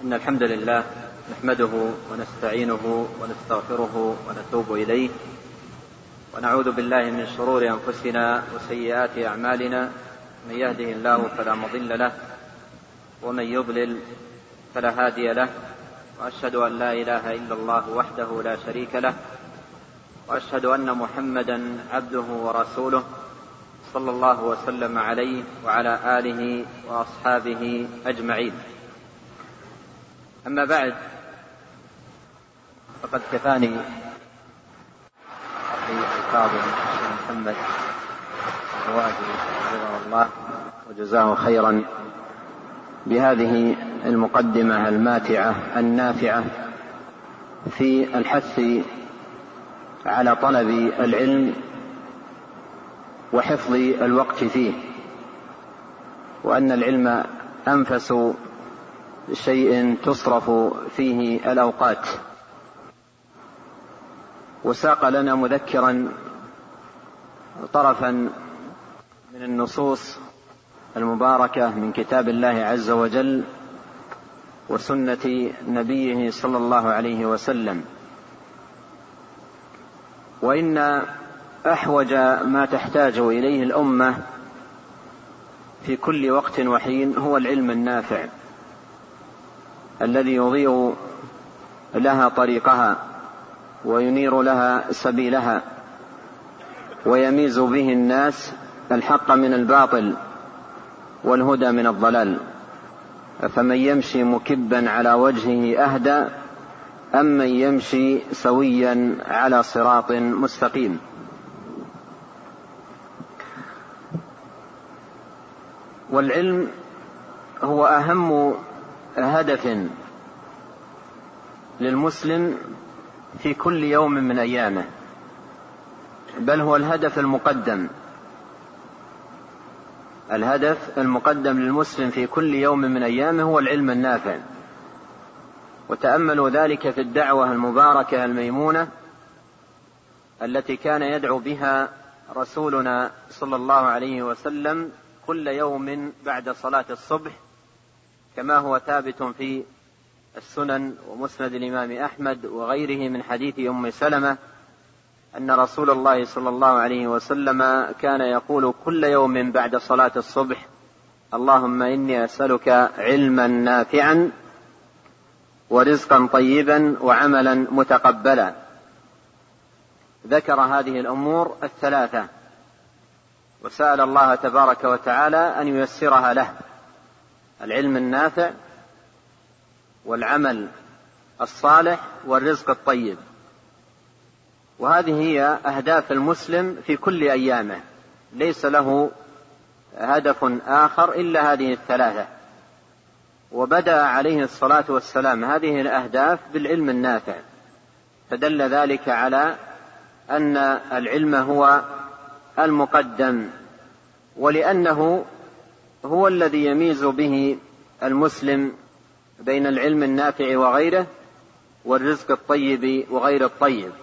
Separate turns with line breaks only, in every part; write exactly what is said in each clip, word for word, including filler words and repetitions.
إن الحمد لله نحمده ونستعينه ونستغفره ونتوب إليه، ونعوذ بالله من شرور أنفسنا وسيئات أعمالنا. من يهده الله فلا مضل له، ومن يضلل فلا هادي له، وأشهد أن لا إله إلا الله وحده لا شريك له، وأشهد أن محمدا عبده ورسوله صلى الله وسلم عليه وعلى آله وأصحابه أجمعين. أما بعد، فقد كفاني أخي الفاضل محمد الروادي رضي الله وجزاه خيرا بهذه المقدمة الماتعة النافعة في الحث على طلب العلم وحفظ الوقت فيه، وأن العلم أنفس شيء تصرف فيه الأوقات. وساق لنا مذكرا طرفا من النصوص المباركة من كتاب الله عز وجل وسنة نبيه صلى الله عليه وسلم. وإن أحوج ما تحتاج إليه الأمة في كل وقت وحين هو العلم النافع الذي يضيء لها طريقها وينير لها سبيلها، ويميز به الناس الحق من الباطل والهدى من الضلال. فمن يمشي مكبا على وجهه أهدى أم من يمشي سويا على صراط مستقيم. والعلم هو أهم هدف للمسلم في كل يوم من أيامه، بل هو الهدف المقدم الهدف المقدم للمسلم في كل يوم من أيامه هو العلم النافع. وتأملوا ذلك في الدعوة المباركة الميمونة التي كان يدعو بها رسولنا صلى الله عليه وسلم كل يوم بعد صلاة الصبح، كما هو ثابت في السنن ومسند الإمام أحمد وغيره من حديث أم سلمة أن رسول الله صلى الله عليه وسلم كان يقول كل يوم بعد صلاة الصبح: اللهم إني أسألك علما نافعا ورزقا طيبا وعملا متقبلا. ذكر هذه الأمور الثلاثة وسأل الله تبارك وتعالى أن ييسرها له: العلم النافع والعمل الصالح والرزق الطيب. وهذه هي أهداف المسلم في كل أيامه، ليس له هدف آخر إلا هذه الثلاثة. وبدأ عليه الصلاة والسلام هذه الأهداف بالعلم النافع، فدل ذلك على أن العلم هو المقدم، ولأنه هو الذي يميز به المسلم بين العلم النافع وغيره والرزق الطيب وغير الطيب.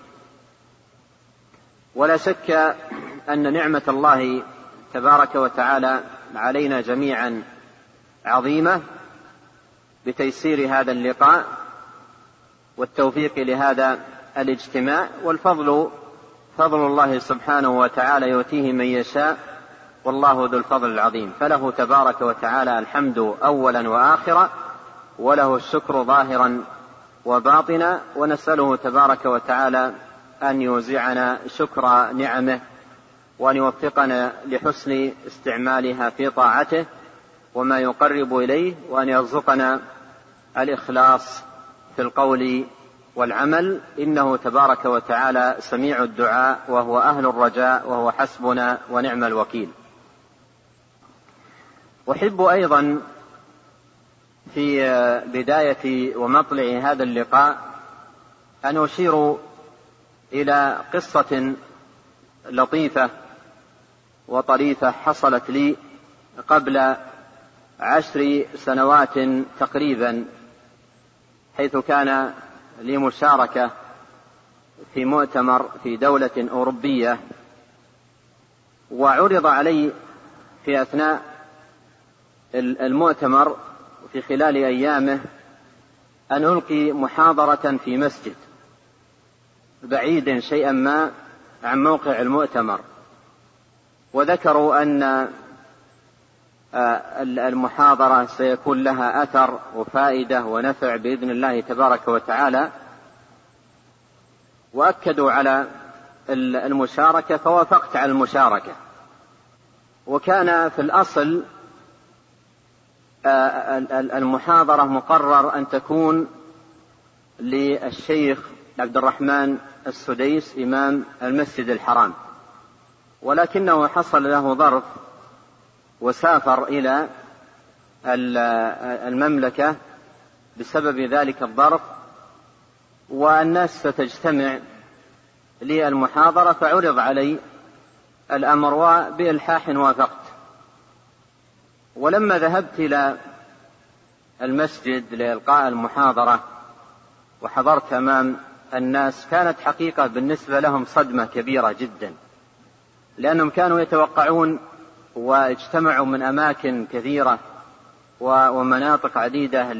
ولا شك أن نعمة الله تبارك وتعالى علينا جميعا عظيمة بتيسير هذا اللقاء والتوفيق لهذا الاجتماع، والفضل فضل الله سبحانه وتعالى يؤتيه من يشاء، والله ذو الفضل العظيم. فله تبارك وتعالى الحمد أولا وآخرا، وله الشكر ظاهرا وباطنا، ونسأله تبارك وتعالى أن يوزعنا شكر نعمه وأن يوفقنا لحسن استعمالها في طاعته وما يقرب إليه، وأن يرزقنا الإخلاص في القول والعمل، إنه تبارك وتعالى سميع الدعاء وهو أهل الرجاء وهو حسبنا ونعم الوكيل. أحب أيضا في بداية ومطلع هذا اللقاء أن أشير إلى قصة لطيفة وطريفة حصلت لي قبل عشر سنوات تقريبا، حيث كان لي مشاركة في مؤتمر في دولة أوروبية، وعرض علي في أثناء المؤتمر في خلال أيامه أن ألقي محاضرة في مسجد بعيد شيئا ما عن موقع المؤتمر، وذكروا أن المحاضرة سيكون لها أثر وفائدة ونفع بإذن الله تبارك وتعالى، وأكدوا على المشاركة، فوافقت على المشاركة. وكان في الأصل المحاضرة مقرر أن تكون للشيخ عبد الرحمن السديس إمام المسجد الحرام، ولكنه حصل له ظرف وسافر إلى المملكة بسبب ذلك الظرف، والناس ستجتمع للمحاضرة، فعرض علي الأمر وبإلحاح وافقت. ولما ذهبت إلى المسجد لإلقاء المحاضرة وحضرت أمام الناس، كانت حقيقة بالنسبة لهم صدمة كبيرة جدا، لأنهم كانوا يتوقعون واجتمعوا من أماكن كثيرة ومناطق عديدة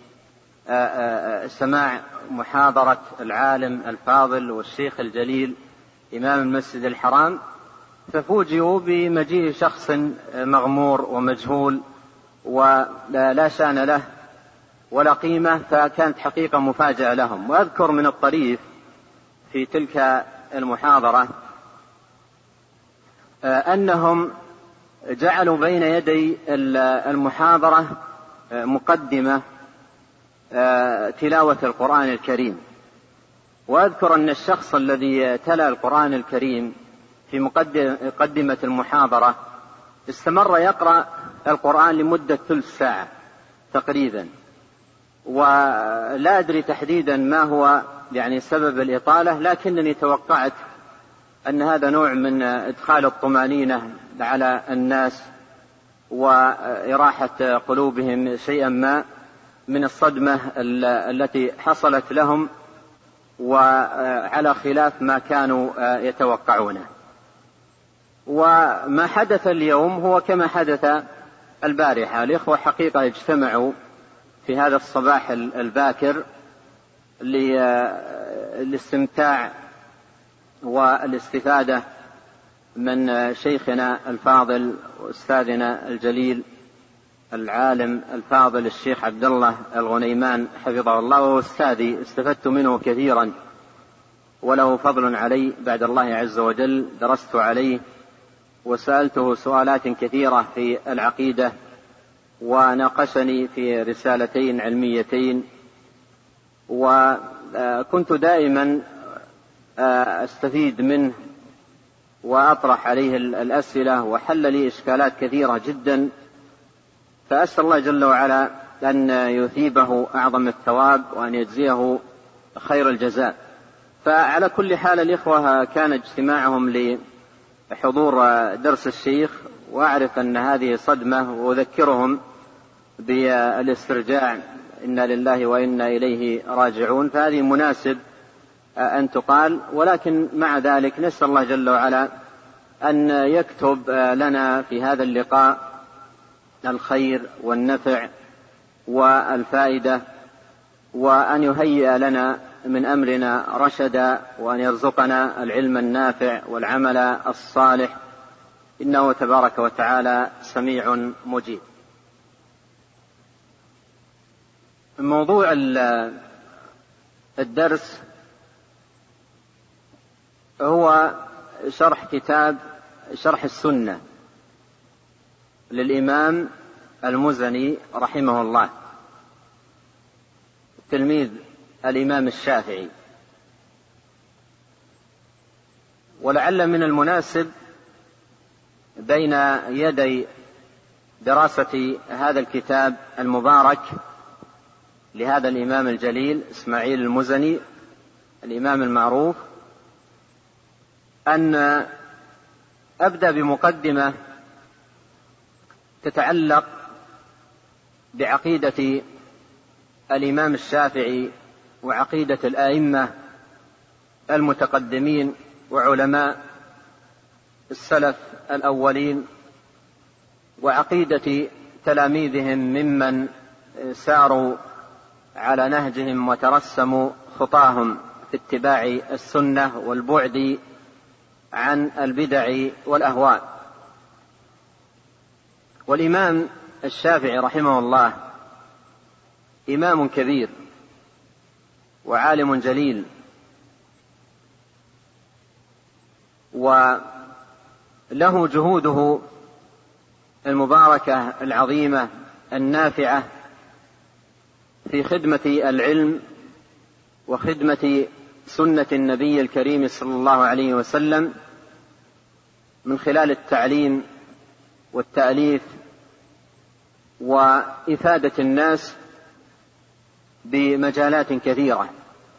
لسماع محاضرة العالم الفاضل والشيخ الجليل إمام المسجد الحرام، ففوجئوا بمجيء شخص مغمور ومجهول ولا شأن له ولا قيمة، فكانت حقيقة مفاجأة لهم. وأذكر من الطريف في تلك المحاضرة أنهم جعلوا بين يدي المحاضرة مقدمة تلاوة القرآن الكريم. وأذكر أن الشخص الذي تلا القرآن الكريم في مقدمة المحاضرة استمر يقرأ القرآن لمدة ثلث ساعة تقريبا، ولا أدري تحديدا ما هو يعني سبب الإطالة، لكنني توقعت أن هذا نوع من إدخال الطمأنينة على الناس وإراحة قلوبهم شيئا ما من الصدمة التي حصلت لهم، وعلى خلاف ما كانوا يتوقعونه. وما حدث اليوم هو كما حدث البارحة. الإخوة حقيقة اجتمعوا في هذا الصباح الباكر للاستمتاع والاستفادة من شيخنا الفاضل وأستاذنا الجليل العالم الفاضل الشيخ عبد الله الغنيمان حفظه الله، وهو أستاذي، استفدت منه كثيرا وله فضل علي بعد الله عز وجل. درست عليه وسألته سؤالات كثيرة في العقيدة، وناقشني في رسالتين علميتين، وكنت دائما أستفيد منه وأطرح عليه الأسئلة، وحل لي إشكالات كثيرة جدا. فأسأل الله جل وعلا أن يثيبه أعظم الثواب وأن يجزيه خير الجزاء. فعلى كل حال الإخوة كان اجتماعهم لحضور درس الشيخ، وأعرف أن هذه صدمة، وأذكرهم بالاسترجاع إنا لله وإنا إليه راجعون، فهذه مناسب أن تقال. ولكن مع ذلك نسأل الله جل وعلا أن يكتب لنا في هذا اللقاء الخير والنفع والفائدة، وأن يهيئ لنا من أمرنا رشدا، وأن يرزقنا العلم النافع والعمل الصالح، إنه تبارك وتعالى سميع مجيب. موضوع الدرس هو شرح كتاب شرح السنة للإمام المزني رحمه الله، تلميذ الإمام الشافعي. ولعل من المناسب بين يدي دراسة هذا الكتاب المبارك لهذا الإمام الجليل إسماعيل المزني الإمام المعروف أن أبدأ بمقدمة تتعلق بعقيدة الإمام الشافعي وعقيدة الآئمة المتقدمين وعلماء السلف الأولين، وعقيدة تلاميذهم ممن ساروا على نهجهم وترسموا خطاهم في اتباع السنة والبعد عن البدع والأهواء. والإمام الشافعي رحمه الله إمام كبير وعالم جليل، وله جهوده المباركة العظيمة النافعة في خدمة العلم وخدمة سنة النبي الكريم صلى الله عليه وسلم من خلال التعليم والتأليف وإفادة الناس بمجالات كثيرة.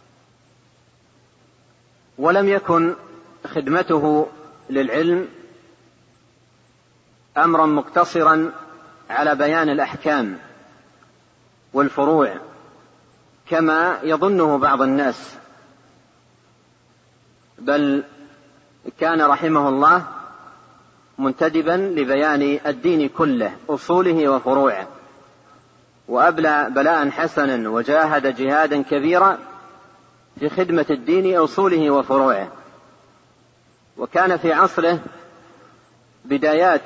ولم يكن خدمته للعلم أمرا مقتصرا على بيان الأحكام والفروع كما يظنه بعض الناس، بل كان رحمه الله منتدبا لبيان الدين كله، أصوله وفروعه، وأبلى بلاء حسنا وجاهد جهادا كبيرا في خدمة الدين أصوله وفروعه. وكان في عصره بدايات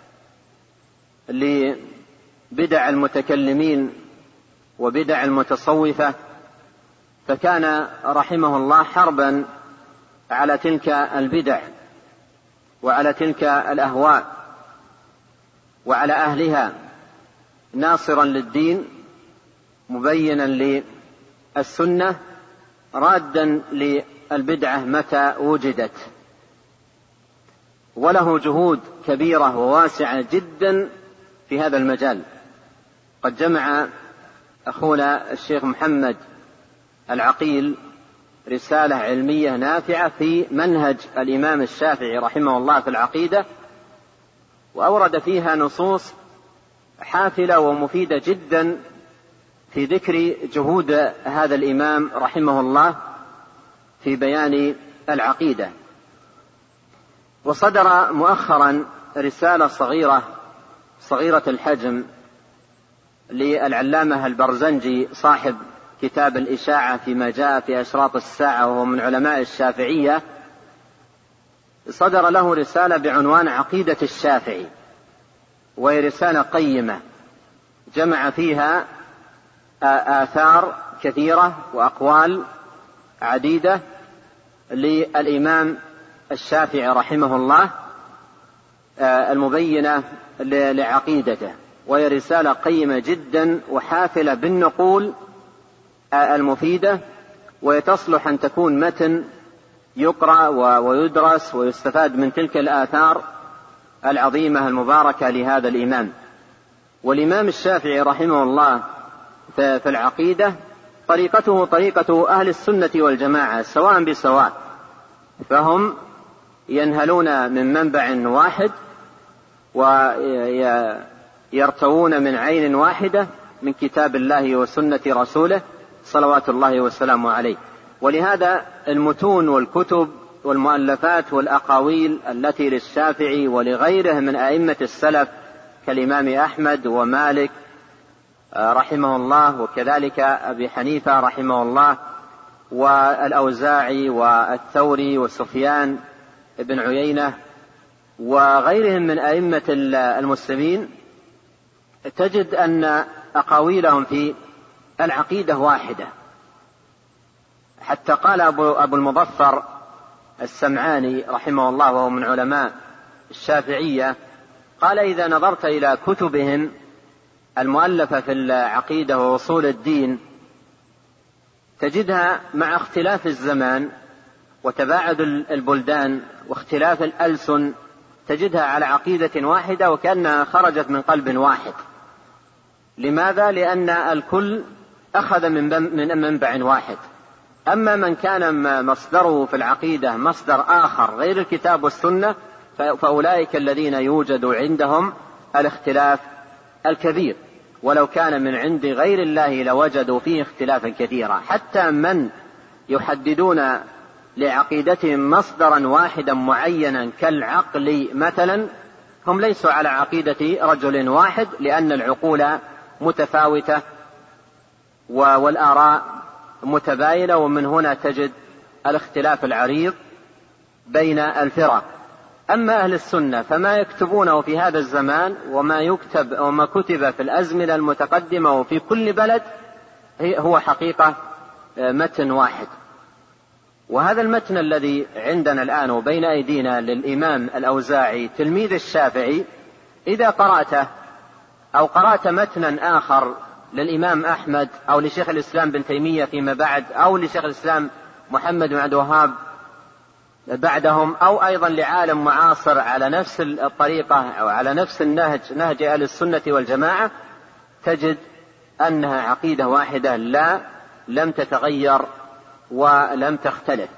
لبدع المتكلمين وبدع المتصوفة، فكان رحمه الله حربا على تلك البدع وعلى تلك الأهواء وعلى أهلها، ناصرا للدين مبينا للسنة رادا للبدعة متى وجدت. وله جهود كبيرة وواسعة جدا في هذا المجال. قد جمع أخونا الشيخ محمد العقيل رسالة علمية نافعة في منهج الإمام الشافعي رحمه الله في العقيدة، وأورد فيها نصوص حافلة ومفيدة جدا في ذكر جهود هذا الإمام رحمه الله في بيان العقيدة. وصدر مؤخرا رسالة صغيرة صغيرة الحجم للعلامة البرزنجي صاحب كتاب الإشاعة فيما جاء في أشراط الساعة، وهو من علماء الشافعية. صدر له رسالة بعنوان عقيدة الشافعي، وهي رسالة قيمة جمع فيها آثار كثيرة وأقوال عديدة للإمام الشافعي رحمه الله المبينة لعقيدته، وهي رسالة قيمة جدا وحافلة بالنقول المفيدة، وتصلح أن تكون متن يقرأ ويدرس ويستفاد من تلك الآثار العظيمة المباركة لهذا الإمام. والإمام الشافعي رحمه الله في العقيدة طريقته طريقة أهل السنة والجماعة سواء بسواء، فهم ينهلون من منبع واحد ويرتوون من عين واحدة من كتاب الله وسنة رسوله صلوات الله وسلامه عليه. ولهذا المتون والكتب والمؤلفات والأقاويل التي للشافعي ولغيره من أئمة السلف كالإمام أحمد ومالك رحمه الله، وكذلك أبي حنيفة رحمه الله، والأوزاعي والثوري وسفيان بن عيينة وغيرهم من أئمة المسلمين، تجد أن أقاويلهم في العقيدة واحدة. حتى قال أبو المظفر السمعاني رحمه الله وهو من علماء الشافعية، قال: إذا نظرت إلى كتبهم المؤلفة في العقيدة ووصول الدين تجدها مع اختلاف الزمان وتباعد البلدان واختلاف الألسن تجدها على عقيدة واحدة وكأنها خرجت من قلب واحد. لماذا؟ لأن الكل أخذ من منبع واحد. أما من كان مصدره في العقيدة مصدر آخر غير الكتاب والسنة فأولئك الذين يوجد عندهم الاختلاف الكبير، ولو كان من عند غير الله لوجدوا فيه اختلافا كثيرا. حتى من يحددون لعقيدتهم مصدرا واحدا معينا كالعقل مثلا هم ليسوا على عقيدة رجل واحد، لأن العقول متفاوتة والآراء متباينة، ومن هنا تجد الاختلاف العريض بين الفرق. أما أهل السنة فما يكتبونه في هذا الزمان وما يكتب وما كتب في الأزمنة المتقدمة وفي كل بلد هو حقيقة متن واحد. وهذا المتن الذي عندنا الآن وبين أيدينا للإمام الأوزاعي تلميذ الشافعي، إذا قرأته أو قرأت متنا آخر للإمام أحمد أو لشيخ الإسلام بن تيمية فيما بعد أو لشيخ الإسلام محمد بن عبد الوهاب بعدهم، أو أيضا لعالم معاصر على نفس الطريقة أو على نفس النهج، نهج أهل السنة والجماعة، تجد أنها عقيدة واحدة لا لم تتغير ولم تختلف.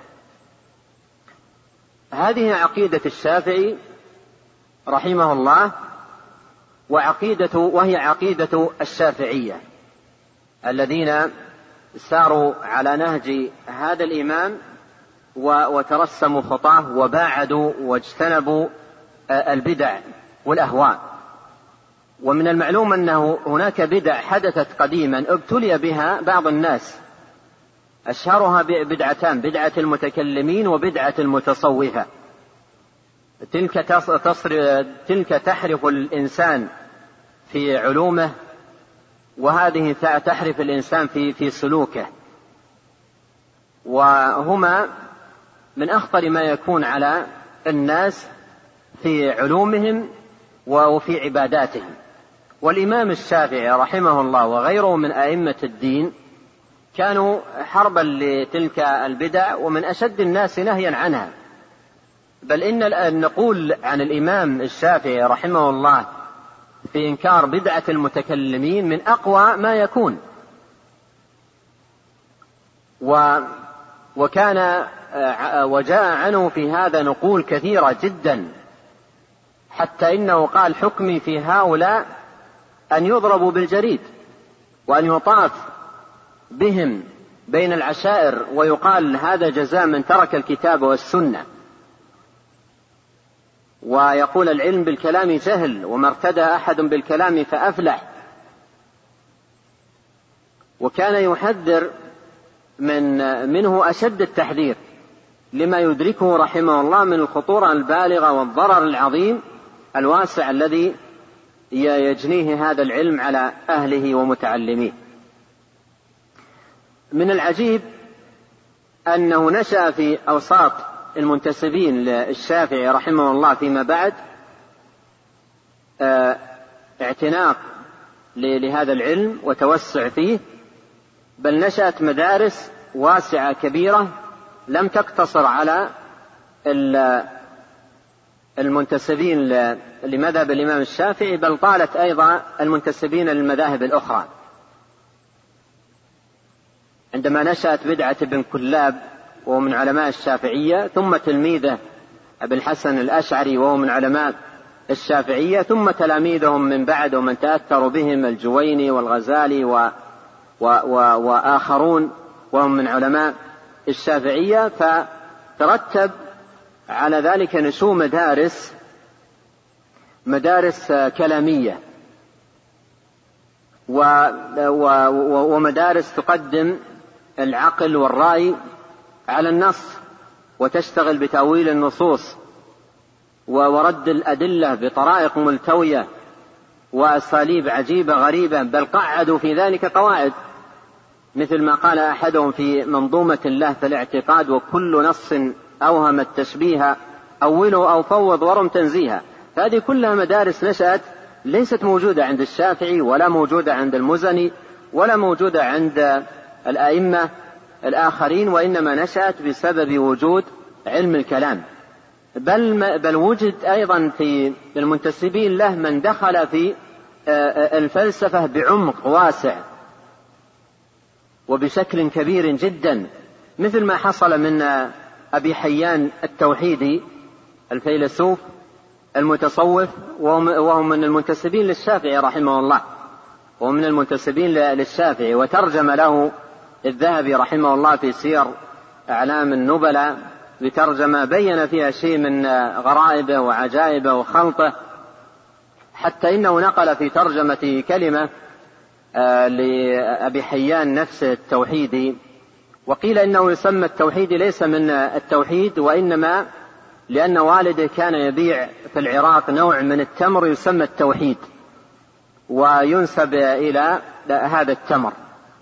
هذه عقيدة الشافعي رحمه الله، وعقيدة وهي عقيدة الشافعية الذين ساروا على نهج هذا الإمام وترسموا خطاه وباعدوا واجتنبوا البدع والأهواء. ومن المعلوم أنه هناك بدع حدثت قديما ابتلي بها بعض الناس، أشهرها بدعتان: بدعة المتكلمين وبدعة المتصوفة. تلك, تصر تلك تحرف الإنسان في علومه، وهذه تحرف الإنسان في, في سلوكه، وهما من أخطر ما يكون على الناس في علومهم وفي عباداتهم. والإمام الشافعي رحمه الله وغيره من أئمة الدين كانوا حربا لتلك البدع ومن أشد الناس نهيا عنها. بل إن نقول عن الإمام الشافعي رحمه الله في إنكار بدعة المتكلمين من أقوى ما يكون. وكان وجاء عنه في هذا نقول كثيرة جدا، حتى إنه قال: حكمي في هؤلاء أن يضربوا بالجريد وأن يطاف بهم بين العشائر ويقال هذا جزاء من ترك الكتاب والسنة. ويقول: العلم بالكلام جهل، وما ارتدى أحد بالكلام فأفلح. وكان يحذر من منه أشد التحذير لما يدركه رحمه الله من الخطورة البالغة والضرر العظيم الواسع الذي يجنيه هذا العلم على أهله ومتعلميه. من العجيب أنه نشأ في أوساط المنتسبين للشافعي رحمه الله فيما بعد اعتناق لهذا العلم وتوسع فيه، بل نشأت مدارس واسعة كبيرة لم تقتصر على المنتسبين لمذهب الإمام الشافعي، بل طالت أيضا المنتسبين للمذاهب الأخرى. عندما نشأت بدعة ابن كلاب وهو من علماء الشافعية، ثم تلميذه أبي الحسن الأشعري وهو من علماء الشافعية، ثم تلاميذهم من بعد ومن تأثروا بهم الجويني والغزالي و و و وآخرون وهم من علماء الشافعية، فترتب على ذلك نشوء مدارس مدارس كلامية و و ومدارس تقدم العقل والرأي على النص وتشتغل بتأويل النصوص ورد الأدلة بطرائق ملتوية وأساليب عجيبة غريبة، بل قعدوا في ذلك قواعد، مثل ما قال أحدهم في منظومة الله في الاعتقاد: وكل نص أوهم التشبيه أوله أو فوض ورم تنزيها. فهذه كلها مدارس نشأت ليست موجودة عند الشافعي ولا موجودة عند المزني ولا موجودة عند الأئمة الآخرين، وإنما نشأت بسبب وجود علم الكلام. بل, بل وجد أيضا في المنتسبين له من دخل في الفلسفة بعمق واسع وبشكل كبير جدا، مثل ما حصل من أبي حيان التوحيدي الفيلسوف المتصوف، وهو من المنتسبين للشافعي رحمه الله، ومن المنتسبين للشافعي، وترجم له الذهبي رحمه الله في سير أعلام النبلاء بترجمة بين فيها شيء من غرائبه وعجائبه وخلطه، حتى إنه نقل في ترجمة كلمة لأبي حيان نفسه التوحيدي، وقيل إنه يسمى التوحيدي ليس من التوحيد، وإنما لأن والده كان يبيع في العراق نوع من التمر يسمى التوحيد، وينسب إلى هذا التمر.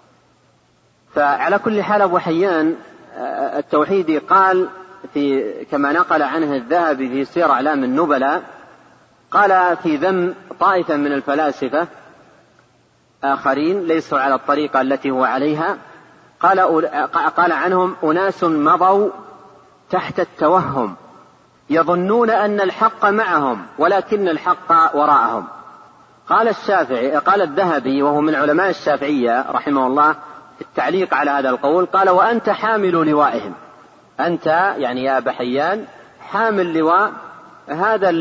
فعلى كل حال أبو حيان التوحيدي قال في كما نقل عنه الذهبي في سير أعلام النبلاء، قال في ذم طائفة من الفلاسفة آخرين ليسوا على الطريقة التي هو عليها، قال, قال عنهم: أناس مضوا تحت التوهم يظنون أن الحق معهم ولكن الحق وراءهم. قال الشافعي قال الذهبي وهو من علماء الشافعية رحمه الله في التعليق على هذا القول، قال: وأنت حامل لوائهم، أنت يعني يا أبا حيان حامل لواء هذا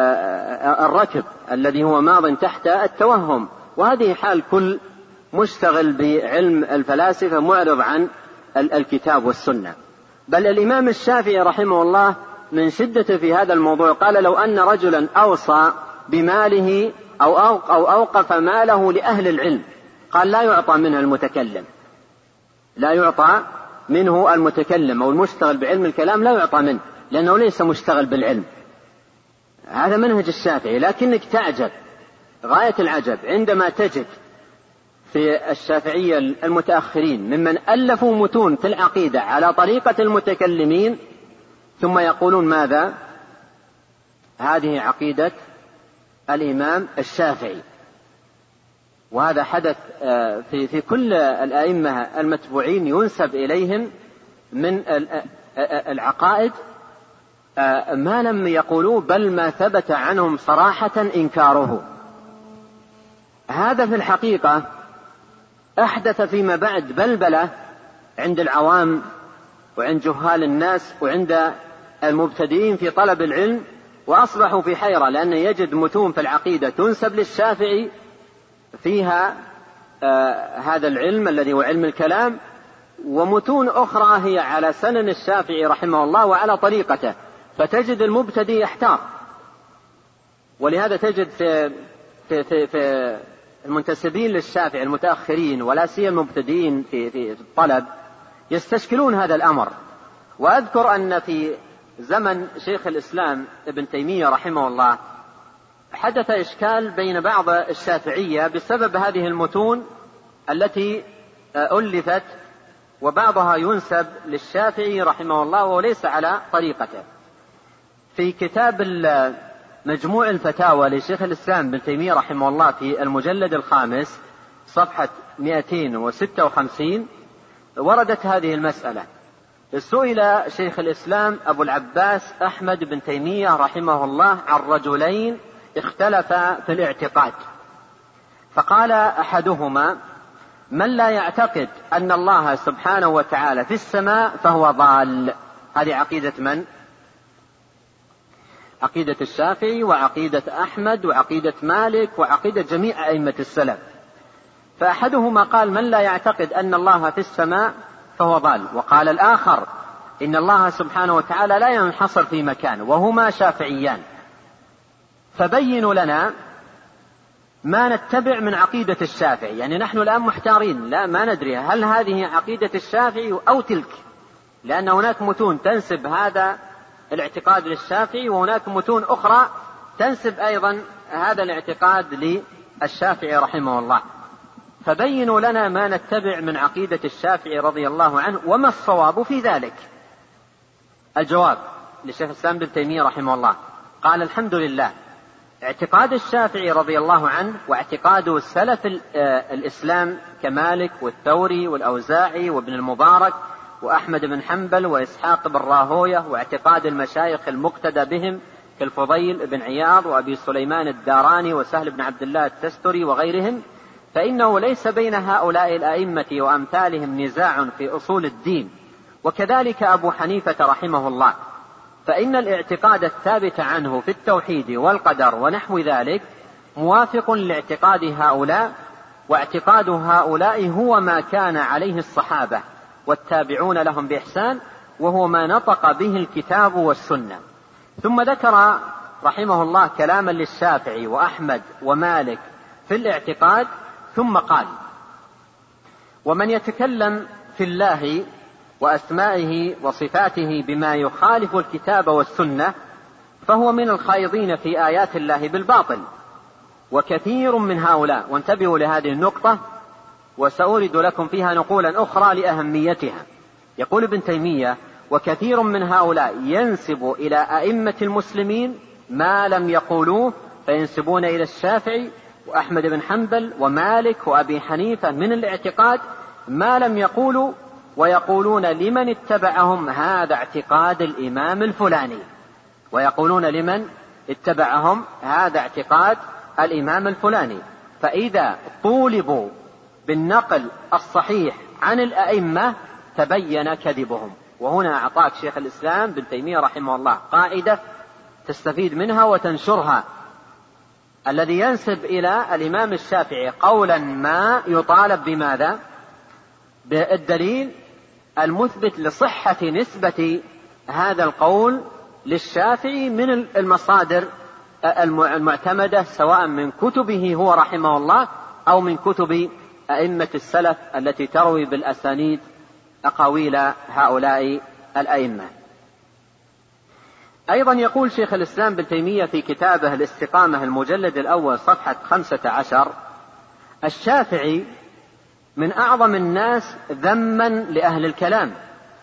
الركب الذي هو ماض تحت التوهم. وهذه حال كل مشتغل بعلم الفلاسفة معرض عن الكتاب والسنة. بل الإمام الشافعي رحمه الله من شدته في هذا الموضوع قال: لو أن رجلا أوصى بماله أو أوقف ماله لأهل العلم، قال لا يعطى منه المتكلم، لا يعطى منه المتكلم أو المشتغل بعلم الكلام، لا يعطى منه لأنه ليس مشتغل بالعلم. هذا منهج الشافعي. لكنك تعجب غاية العجب عندما تجد في الشافعية المتأخرين ممن ألفوا متون في العقيدة على طريقة المتكلمين ثم يقولون ماذا؟ هذه عقيدة الإمام الشافعي. وهذا حدث في في كل الأئمة المتبوعين ينسب إليهم من العقائد ما لم يقولوا بل ما ثبت عنهم صراحة إنكاره. هذا في الحقيقة أحدث فيما بعد بلبلة عند العوام وعند جهال الناس وعند المبتدئين في طلب العلم، وأصبحوا في حيرة، لأن يجد متون في العقيدة تنسب للشافعي فيها آه هذا العلم الذي هو علم الكلام، ومتون أخرى هي على سنن الشافعي رحمه الله وعلى طريقته، فتجد المبتدئ يحتار. ولهذا تجد في, في, في, في المنتسبين للشافعي المتأخرين ولا سيما المبتدئين في, في الطلب يستشكلون هذا الأمر. وأذكر أن في زمن شيخ الإسلام ابن تيمية رحمه الله حدث إشكال بين بعض الشافعية بسبب هذه المتون التي ألفت، وبعضها ينسب للشافعي رحمه الله وليس على طريقته. في كتاب مجموع الفتاوى لشيخ الإسلام ابن تيمية رحمه الله في المجلد الخامس صفحة مئتين وستة وخمسين وردت هذه المسألة. سئل شيخ الإسلام أبو العباس أحمد بن تيمية رحمه الله عن رجلين اختلفا في الاعتقاد، فقال أحدهما: من لا يعتقد أن الله سبحانه وتعالى في السماء فهو ضال. هذه عقيدة من؟ عقيدة الشافعي وعقيدة أحمد وعقيدة مالك وعقيدة جميع أئمة السلف. فأحدهما قال: من لا يعتقد أن الله في السماء فهو ضال. وقال الآخر: إن الله سبحانه وتعالى لا ينحصر في مكان. وهما شافعيان، فبينوا لنا ما نتبع من عقيدة الشافعي. يعني نحن الآن محتارين، لا ما ندري هل هذه عقيدة الشافعي أو تلك، لأن هناك متون تنسب هذا الاعتقاد للشافعي وهناك متون أخرى تنسب أيضا هذا الاعتقاد للشافعي رحمه الله. فبينوا لنا ما نتبع من عقيدة الشافعي رضي الله عنه وما الصواب في ذلك. الجواب لشيخ الإسلام ابن تيمية رحمه الله قال: الحمد لله، اعتقاد الشافعي رضي الله عنه واعتقاد سلف الإسلام كمالك والثوري والأوزاعي وابن المبارك وأحمد بن حنبل وإسحاق بن راهوية واعتقاد المشايخ المقتدى بهم كالفضيل بن عياض وأبي سليمان الداراني وسهل بن عبد الله التستري وغيرهم، فإنه ليس بين هؤلاء الأئمة وأمثالهم نزاع في أصول الدين. وكذلك أبو حنيفة رحمه الله، فإن الاعتقاد الثابت عنه في التوحيد والقدر ونحو ذلك موافق لاعتقاد هؤلاء، واعتقاد هؤلاء هو ما كان عليه الصحابة والتابعون لهم بإحسان، وهو ما نطق به الكتاب والسنة. ثم ذكر رحمه الله كلاما للشافعي وأحمد ومالك في الاعتقاد، ثم قال: ومن يتكلم في الله وأسمائه وصفاته بما يخالف الكتاب والسنة فهو من الخائضين في آيات الله بالباطل، وكثير من هؤلاء، وانتبهوا لهذه النقطة وسأورد لكم فيها نقولا أخرى لأهميتها. يقول ابن تيمية: وكثير من هؤلاء ينسب إلى أئمة المسلمين ما لم يقولوه، فينسبون إلى الشافعي وأحمد بن حنبل ومالك وأبي حنيفة من الاعتقاد ما لم يقولوا، ويقولون لمن اتبعهم هذا اعتقاد الإمام الفلاني، ويقولون لمن اتبعهم هذا اعتقاد الإمام الفلاني. فإذا طولبوا بالنقل الصحيح عن الأئمة تبين كذبهم. وهنا أعطاك شيخ الإسلام بن تيمية رحمه الله قاعدة تستفيد منها وتنشرها: الذي ينسب إلى الإمام الشافعي قولا ما يطالب بماذا؟ بالدليل المثبت لصحة نسبة هذا القول للشافعي من المصادر المعتمدة، سواء من كتبه هو رحمه الله أو من كتب أئمة السلف التي تروي بالأسانيد أقاويل هؤلاء الأئمة. أيضا يقول شيخ الإسلام بن تيمية في كتابه الاستقامة المجلد الأول صفحة خمسة عشر: الشافعي من أعظم الناس ذما لأهل الكلام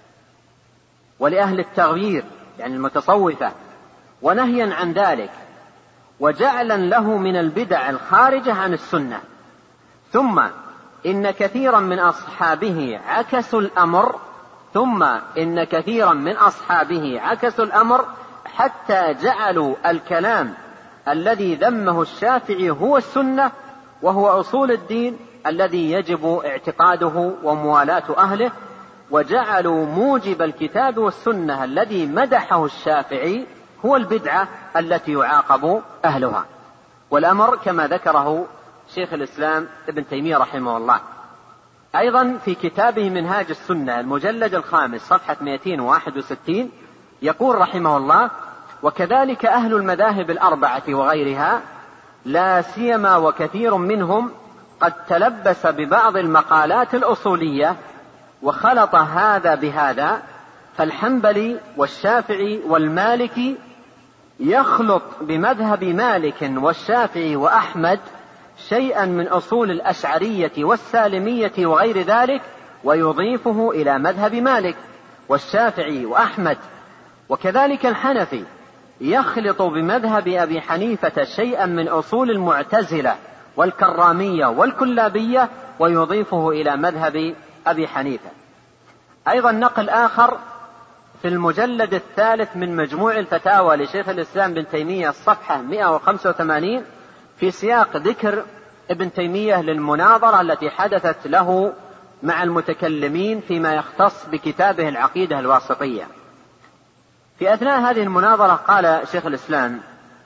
ولأهل التغيير، يعني المتصوفة، ونهيا عن ذلك، وجعلا له من البدع الخارجة عن السنة. ثم إن كثيرا من أصحابه عكسوا الأمر ثم إن كثيرا من أصحابه عكسوا الأمر حتى جعلوا الكلام الذي ذمه الشافعي هو السنة، وهو أصول الدين الذي يجب اعتقاده وموالاة أهله، وجعلوا موجب الكتاب والسنة الذي مدحه الشافعي هو البدعة التي يعاقب أهلها. والأمر كما ذكره شيخ الإسلام ابن تيمية رحمه الله. أيضا في كتابه منهاج السنة المجلد الخامس صفحة مئتين وواحد وستين يقول رحمه الله: وكذلك أهل المذاهب الأربعة وغيرها، لا سيما وكثير منهم قد تلبس ببعض المقالات الأصولية وخلط هذا بهذا، فالحنبلي والشافعي والمالكي يخلط بمذهب مالك والشافعي وأحمد شيئا من أصول الأشعرية والسالمية وغير ذلك، ويضيفه إلى مذهب مالك والشافعي وأحمد. وكذلك الحنفي يخلط بمذهب أبي حنيفة شيئا من أصول المعتزلة والكرامية والكلابية، ويضيفه إلى مذهب أبي حنيفة. أيضا نقل آخر في المجلد الثالث من مجموع الفتاوى لشيخ الإسلام بن تيمية الصفحة مئة وخمسة وثمانين في سياق ذكر ابن تيمية للمناظرة التي حدثت له مع المتكلمين فيما يختص بكتابه العقيدة الواسطية. في أثناء هذه المناظرة قال شيخ الإسلام: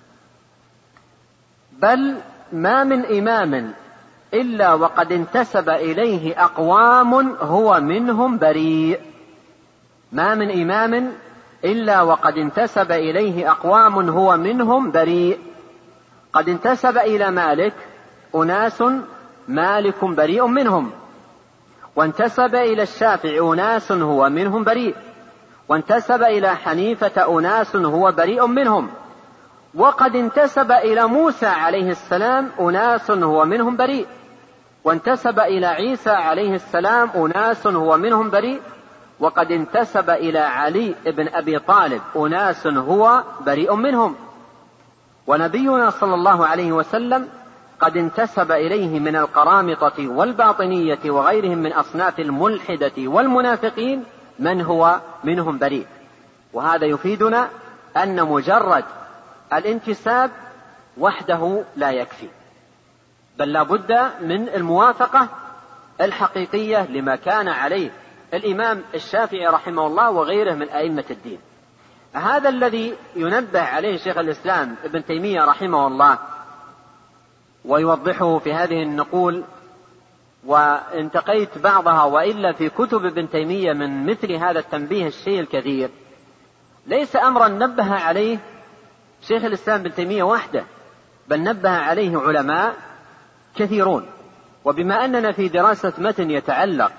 بل ما من إمام إلا وقد انتسب إليه أقوام هو منهم بريء. ما من إمام إلا وقد انتسب إليه أقوام هو منهم بريء. قد انتسب إلى مالك أناس مالك بريء منهم، وانتسب إلى الشافعي أناس هو منهم بريء، وانتسب إلى حنيفة أناس هو بريء منهم، وقد انتسب إلى موسى عليه السلام أناس هو منهم بريء، وانتسب إلى عيسى عليه السلام أناس هو منهم بريء، وقد انتسب إلى علي بن أبي طالب أناس هو بريء منهم. ونبينا صلى الله عليه وسلم قد انتسب إليه من القرامطة والباطنية وغيرهم من أصناف الملحدة والمنافقين من هو منهم بريء. وهذا يفيدنا أن مجرد الانتساب وحده لا يكفي، بل لا بد من الموافقة الحقيقية لما كان عليه الإمام الشافعي رحمه الله وغيره من أئمة الدين. هذا الذي ينبه عليه شيخ الإسلام ابن تيمية رحمه الله ويوضحه في هذه النقول، وانتقيت بعضها وإلا في كتب ابن تيمية من مثل هذا التنبيه الشيء الكثير، ليس أمرا نبه عليه شيخ الإسلام ابن تيمية وحده، بل نبه عليه علماء كثيرون. وبما أننا في دراسة متن يتعلق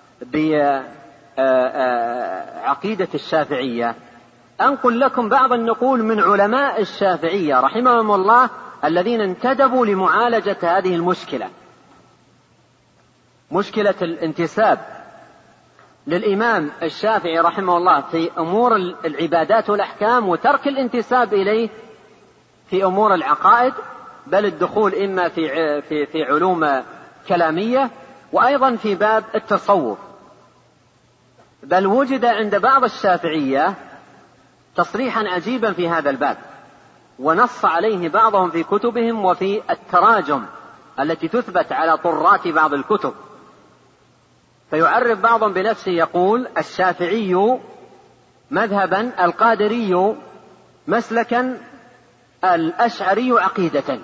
بعقيدة الشافعية، أنقل لكم بعض النقول من علماء الشافعية رحمهم الله الذين انتدبوا لمعالجة هذه المشكلة، مشكلة الانتساب للإمام الشافعي رحمه الله في أمور العبادات والأحكام، وترك الانتساب إليه في أمور العقائد، بل الدخول إما في في في علوم كلامية، وأيضا في باب التصوف. بل وجد عند بعض الشافعية تصريحا عجيبا في هذا الباب، ونص عليه بعضهم في كتبهم وفي التراجم التي تثبت على طرات بعض الكتب. فيعرف بعضهم بنفسه يقول: الشافعي مذهبا، القادري مسلكا، الأشعري عقيدة.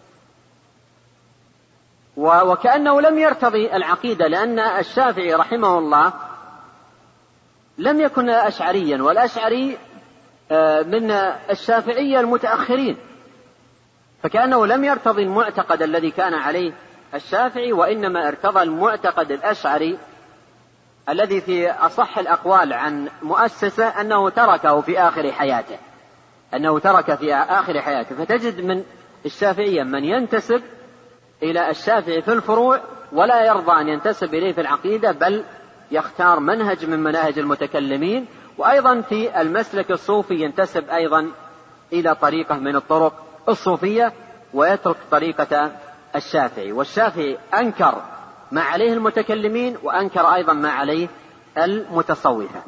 وكأنه لم يرتضي العقيدة، لأن الشافعي رحمه الله لم يكن أشعريا، والأشعري من الشافعية المتأخرين، فكأنه لم يرتضي المعتقد الذي كان عليه الشافعي، وإنما ارتضى المعتقد الأشعري الذي في أصح الأقوال عن مؤسسه أنه تركه في آخر حياته أنه ترك في آخر حياته فتجد من الشافعية من ينتسب إلى الشافعي في الفروع ولا يرضى أن ينتسب إليه في العقيدة، بل يختار منهج من مناهج المتكلمين. وأيضا في المسلك الصوفي ينتسب أيضا إلى طريقة من الطرق الصوفية ويترك طريقة الشافعي. والشافعي أنكر ما عليه المتكلمين، وأنكر أيضا ما عليه المتصوفة.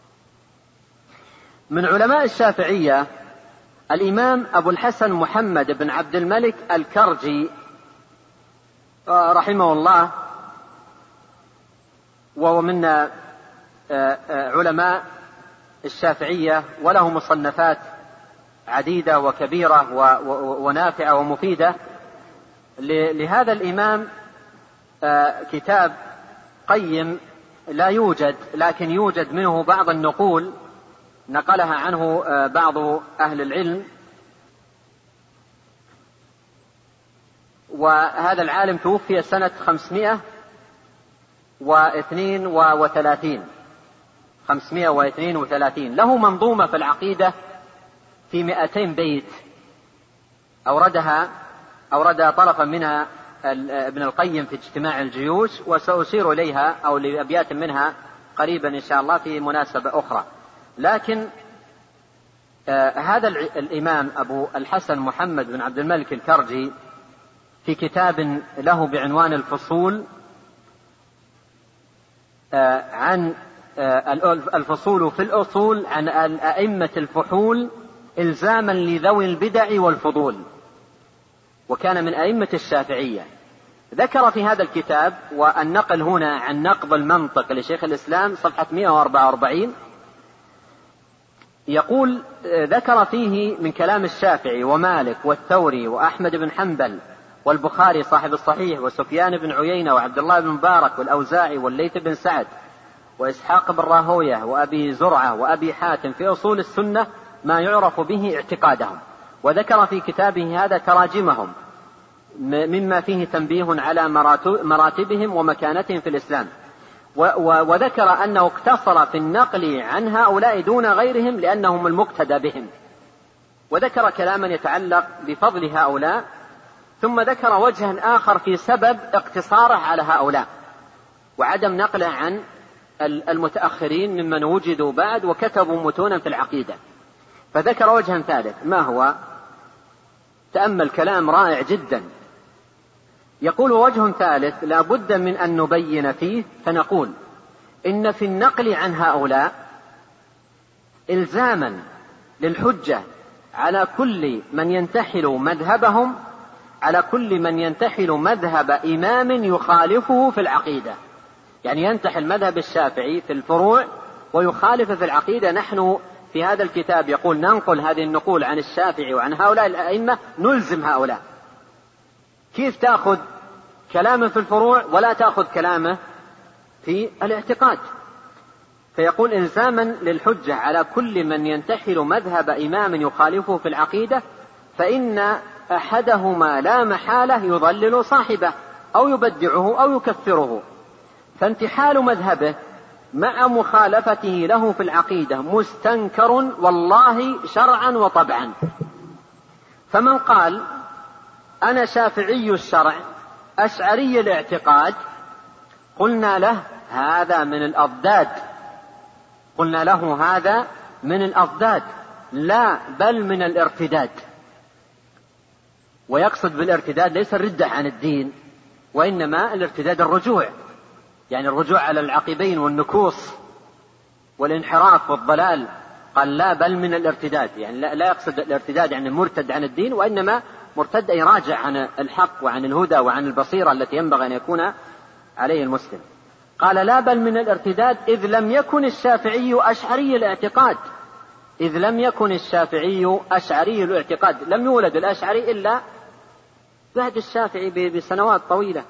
من علماء الشافعية الإمام أبو الحسن محمد بن عبد الملك الكرجي رحمه الله، وهو من علماء الشافعية، وله مصنفات عديدة وكبيرة ونافعة ومفيدة. لهذا الإمام كتاب قيم لا يوجد، لكن يوجد منه بعض النقول نقلها عنه بعض أهل العلم. وهذا العالم توفي سنة خمسمائة واثنين وثلاثين خمسمائة واثنين وثلاثين. له منظومة في العقيدة في مئتين بيت أوردها أورد طرفا منها ابن القيم في اجتماع الجيوش، وسأشير إليها أو لأبيات منها قريبا إن شاء الله في مناسبة أخرى. لكن آه هذا الإمام أبو الحسن محمد بن عبد الملك الكرجي في كتاب له بعنوان الفصول آه عن آه الفصول في الأصول عن الأئمة الفحول إلزاما لذوي البدع والفضول، وكان من أئمة الشافعية. ذكر في هذا الكتاب، والنقل هنا عن نقض المنطق لشيخ الإسلام صفحة مئة وأربعة وأربعين، يقول: ذكر فيه من كلام الشافعي ومالك والثوري وأحمد بن حنبل والبخاري صاحب الصحيح وسفيان بن عيينة وعبد الله بن مبارك والأوزاعي والليث بن سعد وإسحاق بن راهوية وأبي زرعة وأبي حاتم في أصول السنة ما يعرف به اعتقادهم. وذكر في كتابه هذا تراجمهم مما فيه تنبيه على مراتبهم ومكانتهم في الإسلام. وذكر أنه اقتصر في النقل عن هؤلاء دون غيرهم لأنهم المقتدى بهم. وذكر كلاما يتعلق بفضل هؤلاء، ثم ذكر وجها آخر في سبب اقتصاره على هؤلاء وعدم نقله عن المتأخرين ممن وجدوا بعد وكتبوا متونا في العقيدة. فذكر وجها ثالث، ما هو؟ تأمل كلام رائع جدا. يقول: وجه ثالث لا بد من أن نبين فيه، فنقول إن في النقل عن هؤلاء إلزاما للحجة على كل من ينتحل مذهبهم على كل من ينتحل مذهب إمام يخالفه في العقيدة. يعني ينتحل مذهب الشافعي في الفروع ويخالف في العقيدة. نحن في هذا الكتاب يقول ننقل هذه النقول عن الشافعي وعن هؤلاء الأئمة، نلزم هؤلاء. كيف تأخذ كلامه في الفروع ولا تأخذ كلامه في الاعتقاد؟ فيقول: إلزاما للحجة على كل من ينتحل مذهب إمام يخالفه في العقيدة، فإن أحدهما لا محالة يضلل صاحبه. أو يبدعه أو يكفره، فانتحال مذهبه مع مخالفته له في العقيدة مستنكر والله شرعا وطبعا. فمن قال أنا شافعي الشرع أشعري الاعتقاد قلنا له هذا من الأضداد، قلنا له هذا من الأضداد لا بل من الارتداد. ويقصد بالارتداد ليس الردة عن الدين، وإنما الارتداد الرجوع، يعني الرجوع على العقبين والنكوص والانحراف والضلال. قال لا بل من الارتداد، يعني لا يقصد الارتداد يعني مرتد عن الدين، وإنما مرتد أي راجع عن الحق وعن الهدى وعن البصيرة التي ينبغي أن يكون عليه المسلم. قال لا بل من الارتداد إذ لم يكن الشافعي أشعري الاعتقاد، إذ لم يكن الشافعي أشعري الاعتقاد، لم يولد الأشعري إلا بعد الشافعي بسنوات طويلة.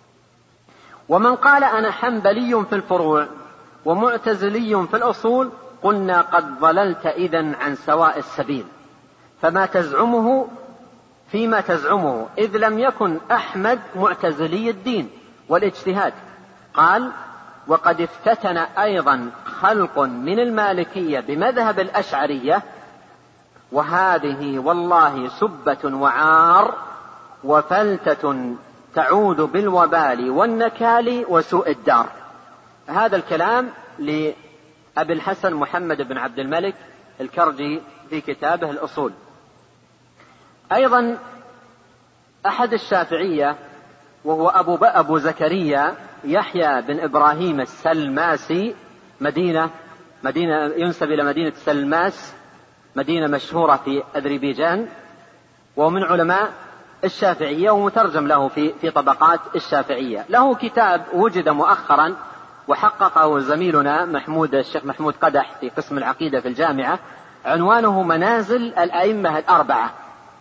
ومن قال أنا حنبلي في الفروع ومعتزلي في الأصول قلنا قد ضللت إذن عن سواء السبيل، فما تزعمه فيما تزعمه إذ لم يكن أحمد معتزلي الدين والاجتهاد. قال وقد افتتن أيضا خلق من المالكية بمذهب الأشعرية، وهذه والله سبة وعار وفلتة تعود بالوبال والنكال وسوء الدار. هذا الكلام لأبي الحسن محمد بن عبد الملك الكرجي في كتابه الأصول. أيضا أحد الشافعية وهو أبو, أبو زكريا يحيى بن إبراهيم السلماسي، مدينة, مدينة ينسب إلى مدينة سلماس، مدينة مشهورة في أذربيجان، ومن علماء الشافعية ومترجم له في, في طبقات الشافعية. له كتاب وجد مؤخرا وحققه زميلنا محمود الشيخ محمود قدح في قسم العقيدة في الجامعة، عنوانه منازل الأئمة الأربعة.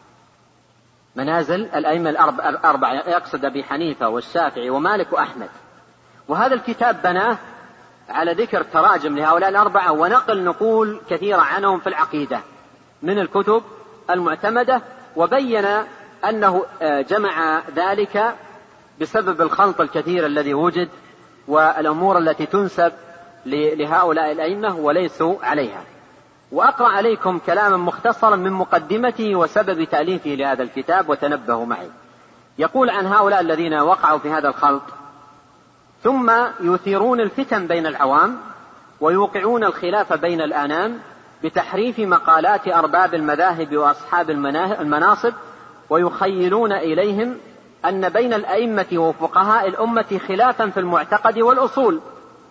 منازل الأئمة الأربعة يقصد أبي حنيفة والشافعي ومالك وأحمد. وهذا الكتاب بناه على ذكر تراجم لهؤلاء الأربعة ونقل نقول كثيرة عنهم في العقيدة من الكتب المعتمدة، وبين أنه جمع ذلك بسبب الخلط الكثير الذي وجد والأمور التي تنسب لهؤلاء الأئمة وليسوا عليها. وأقرأ عليكم كلاما مختصرا من مقدمته وسبب تأليفه لهذا الكتاب وتنبهوا معي. يقول عن هؤلاء الذين وقعوا في هذا الخلط: ثم يثيرون الفتن بين العوام ويوقعون الخلاف بين الآنام بتحريف مقالات أرباب المذاهب وأصحاب المناصب، ويخيلون إليهم أن بين الأئمة وفقهاء الأمة خلافا في المعتقد والأصول.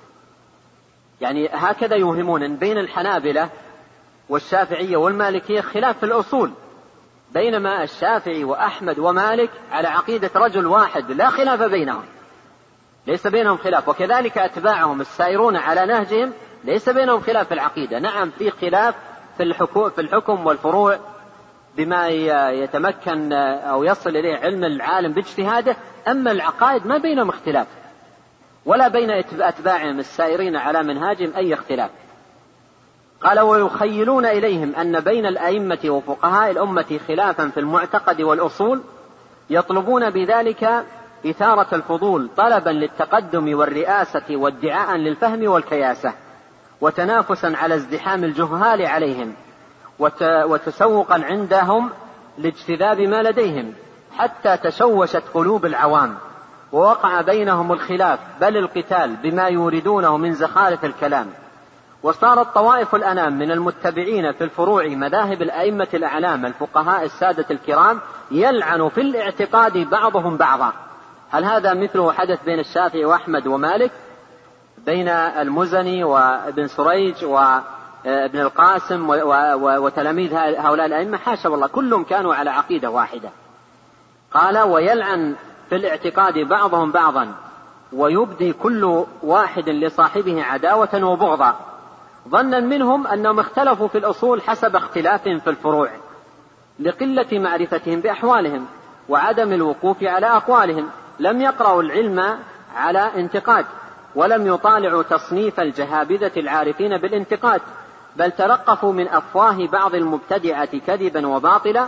يعني هكذا يوهمون أن بين الحنابلة والشافعية والمالكية خلاف في الأصول، بينما الشافعي وأحمد ومالك على عقيدة رجل واحد لا خلاف بينهم، ليس بينهم خلاف. وكذلك أتباعهم السائرون على نهجهم ليس بينهم خلاف في العقيدة. نعم في خلاف في الحكم والفروع بما يتمكن أو يصل إليه علم العالم باجتهاده، أما العقائد ما بينهم اختلاف، ولا بين أتباعهم السائرين على منهاجهم أي اختلاف. قال: ويخيلون إليهم أن بين الأئمة وفقهاء الأمة خلافا في المعتقد والأصول، يطلبون بذلك إثارة الفضول طلبا للتقدم والرئاسة وادعاء للفهم والكياسة، وتنافسا على ازدحام الجهال عليهم، وتسوقا عندهم لاجتذاب ما لديهم، حتى تشوشت قلوب العوام ووقع بينهم الخلاف بل القتال بما يوردونه من زخارف الكلام. وصارت طوائف الأنام من المتبعين في الفروع مذاهب الأئمة الأعلام الفقهاء السادة الكرام يلعن في الاعتقاد بعضهم بعضا. هل هذا مثله حدث بين الشافعي وأحمد ومالك، بين المزني وابن سريج وابن القاسم وتلاميذ هؤلاء الأئمة؟ حاشا والله، كلهم كانوا على عقيدة واحدة. قال: ويلعن في الاعتقاد بعضهم بعضا، ويبدي كل واحد لصاحبه عداوة وبغضا، ظنا منهم أنهم اختلفوا في الأصول حسب اختلافهم في الفروع، لقلة معرفتهم بأحوالهم وعدم الوقوف على أقوالهم. لم يقرأوا العلم على انتقاد، ولم يطالعوا تصنيف الجهابذة العارفين بالانتقاد، بل تلقفوا من أفواه بعض المبتدعة كذبا وباطلا،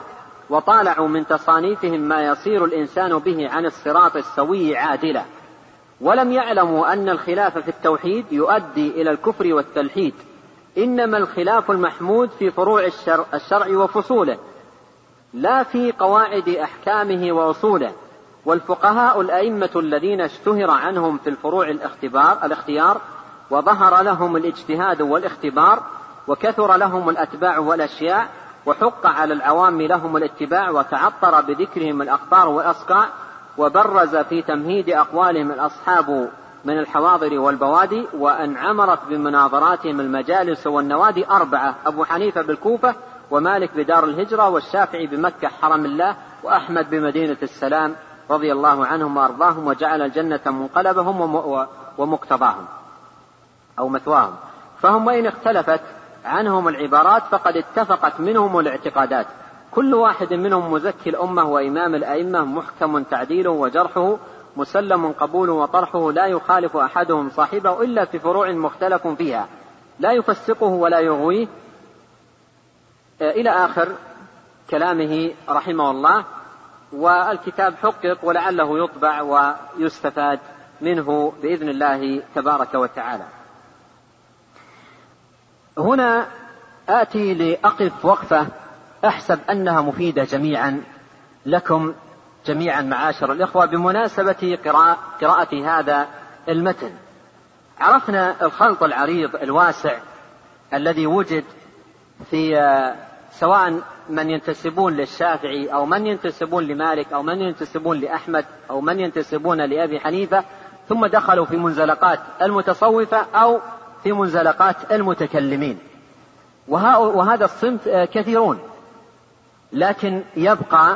وطالعوا من تصانيفهم ما يصير الإنسان به عن الصراط السوي عادلا، ولم يعلموا أن الخلاف في التوحيد يؤدي إلى الكفر والتلحيد، إنما الخلاف المحمود في فروع الشرع, الشرع وفصوله، لا في قواعد أحكامه وأصوله. والفقهاء الأئمة الذين اشتهر عنهم في الفروع الاختبار الاختيار وظهر لهم الاجتهاد والاختبار وكثر لهم الأتباع والأشياء وحق على العوام لهم الاتباع، وتعطر بذكرهم الأخطار والأصقاع، وبرز في تمهيد أقوالهم الأصحاب من الحواضر والبوادي، وأن عمرت بمناظراتهم المجالس والنوادي أربعة: أبو حنيفة بالكوفة، ومالك بدار الهجرة، والشافعي بمكة حرم الله، وأحمد بمدينة السلام، رضي الله عنهم وأرضاهم، وجعل الجنة منقلبهم ومقتضاهم أو مثواهم. فهم وإن اختلفت عنهم العبارات فقد اتفقت منهم الاعتقادات، كل واحد منهم مزكي الأمة وإمام الأئمة، محكم تعديله وجرحه، مسلم قبوله وطرحه، لا يخالف أحدهم صاحبه إلا في فروع مختلف فيها، لا يفسقه ولا يغويه، إلى آخر كلامه رحمه الله. والكتاب حقق ولعله يطبع ويستفاد منه بإذن الله تبارك وتعالى. هنا آتي لأقف وقفة أحسب أنها مفيدة جميعا لكم جميعا معاشر الإخوة بمناسبة قراءة, قراءة هذا المتن. عرفنا الخلط العريض الواسع الذي وجد في سواء من ينتسبون للشافعي أو من ينتسبون لمالك أو من ينتسبون لأحمد أو من ينتسبون لأبي حنيفة، ثم دخلوا في منزلقات المتصوفة أو في منزلقات المتكلمين، وهذا الصنف كثيرون، لكن يبقى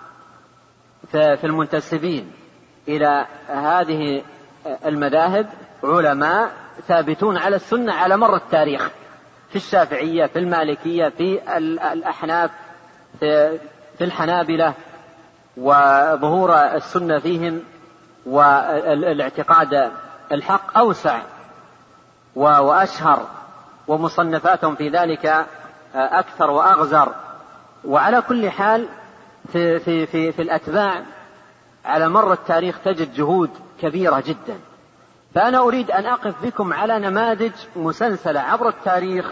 في المنتسبين إلى هذه المذاهب علماء ثابتون على السنة على مر التاريخ، في الشافعية، في المالكية، في الأحناف، في الحنابلة، وظهور السنة فيهم والاعتقاد الحق أوسع وأشهر، ومصنفاتهم في ذلك أكثر وأغزر. وعلى كل حال في, في, في, في الأتباع على مر التاريخ تجد جهود كبيرة جدا. فأنا أريد أن أقف بكم على نماذج مسلسلة عبر التاريخ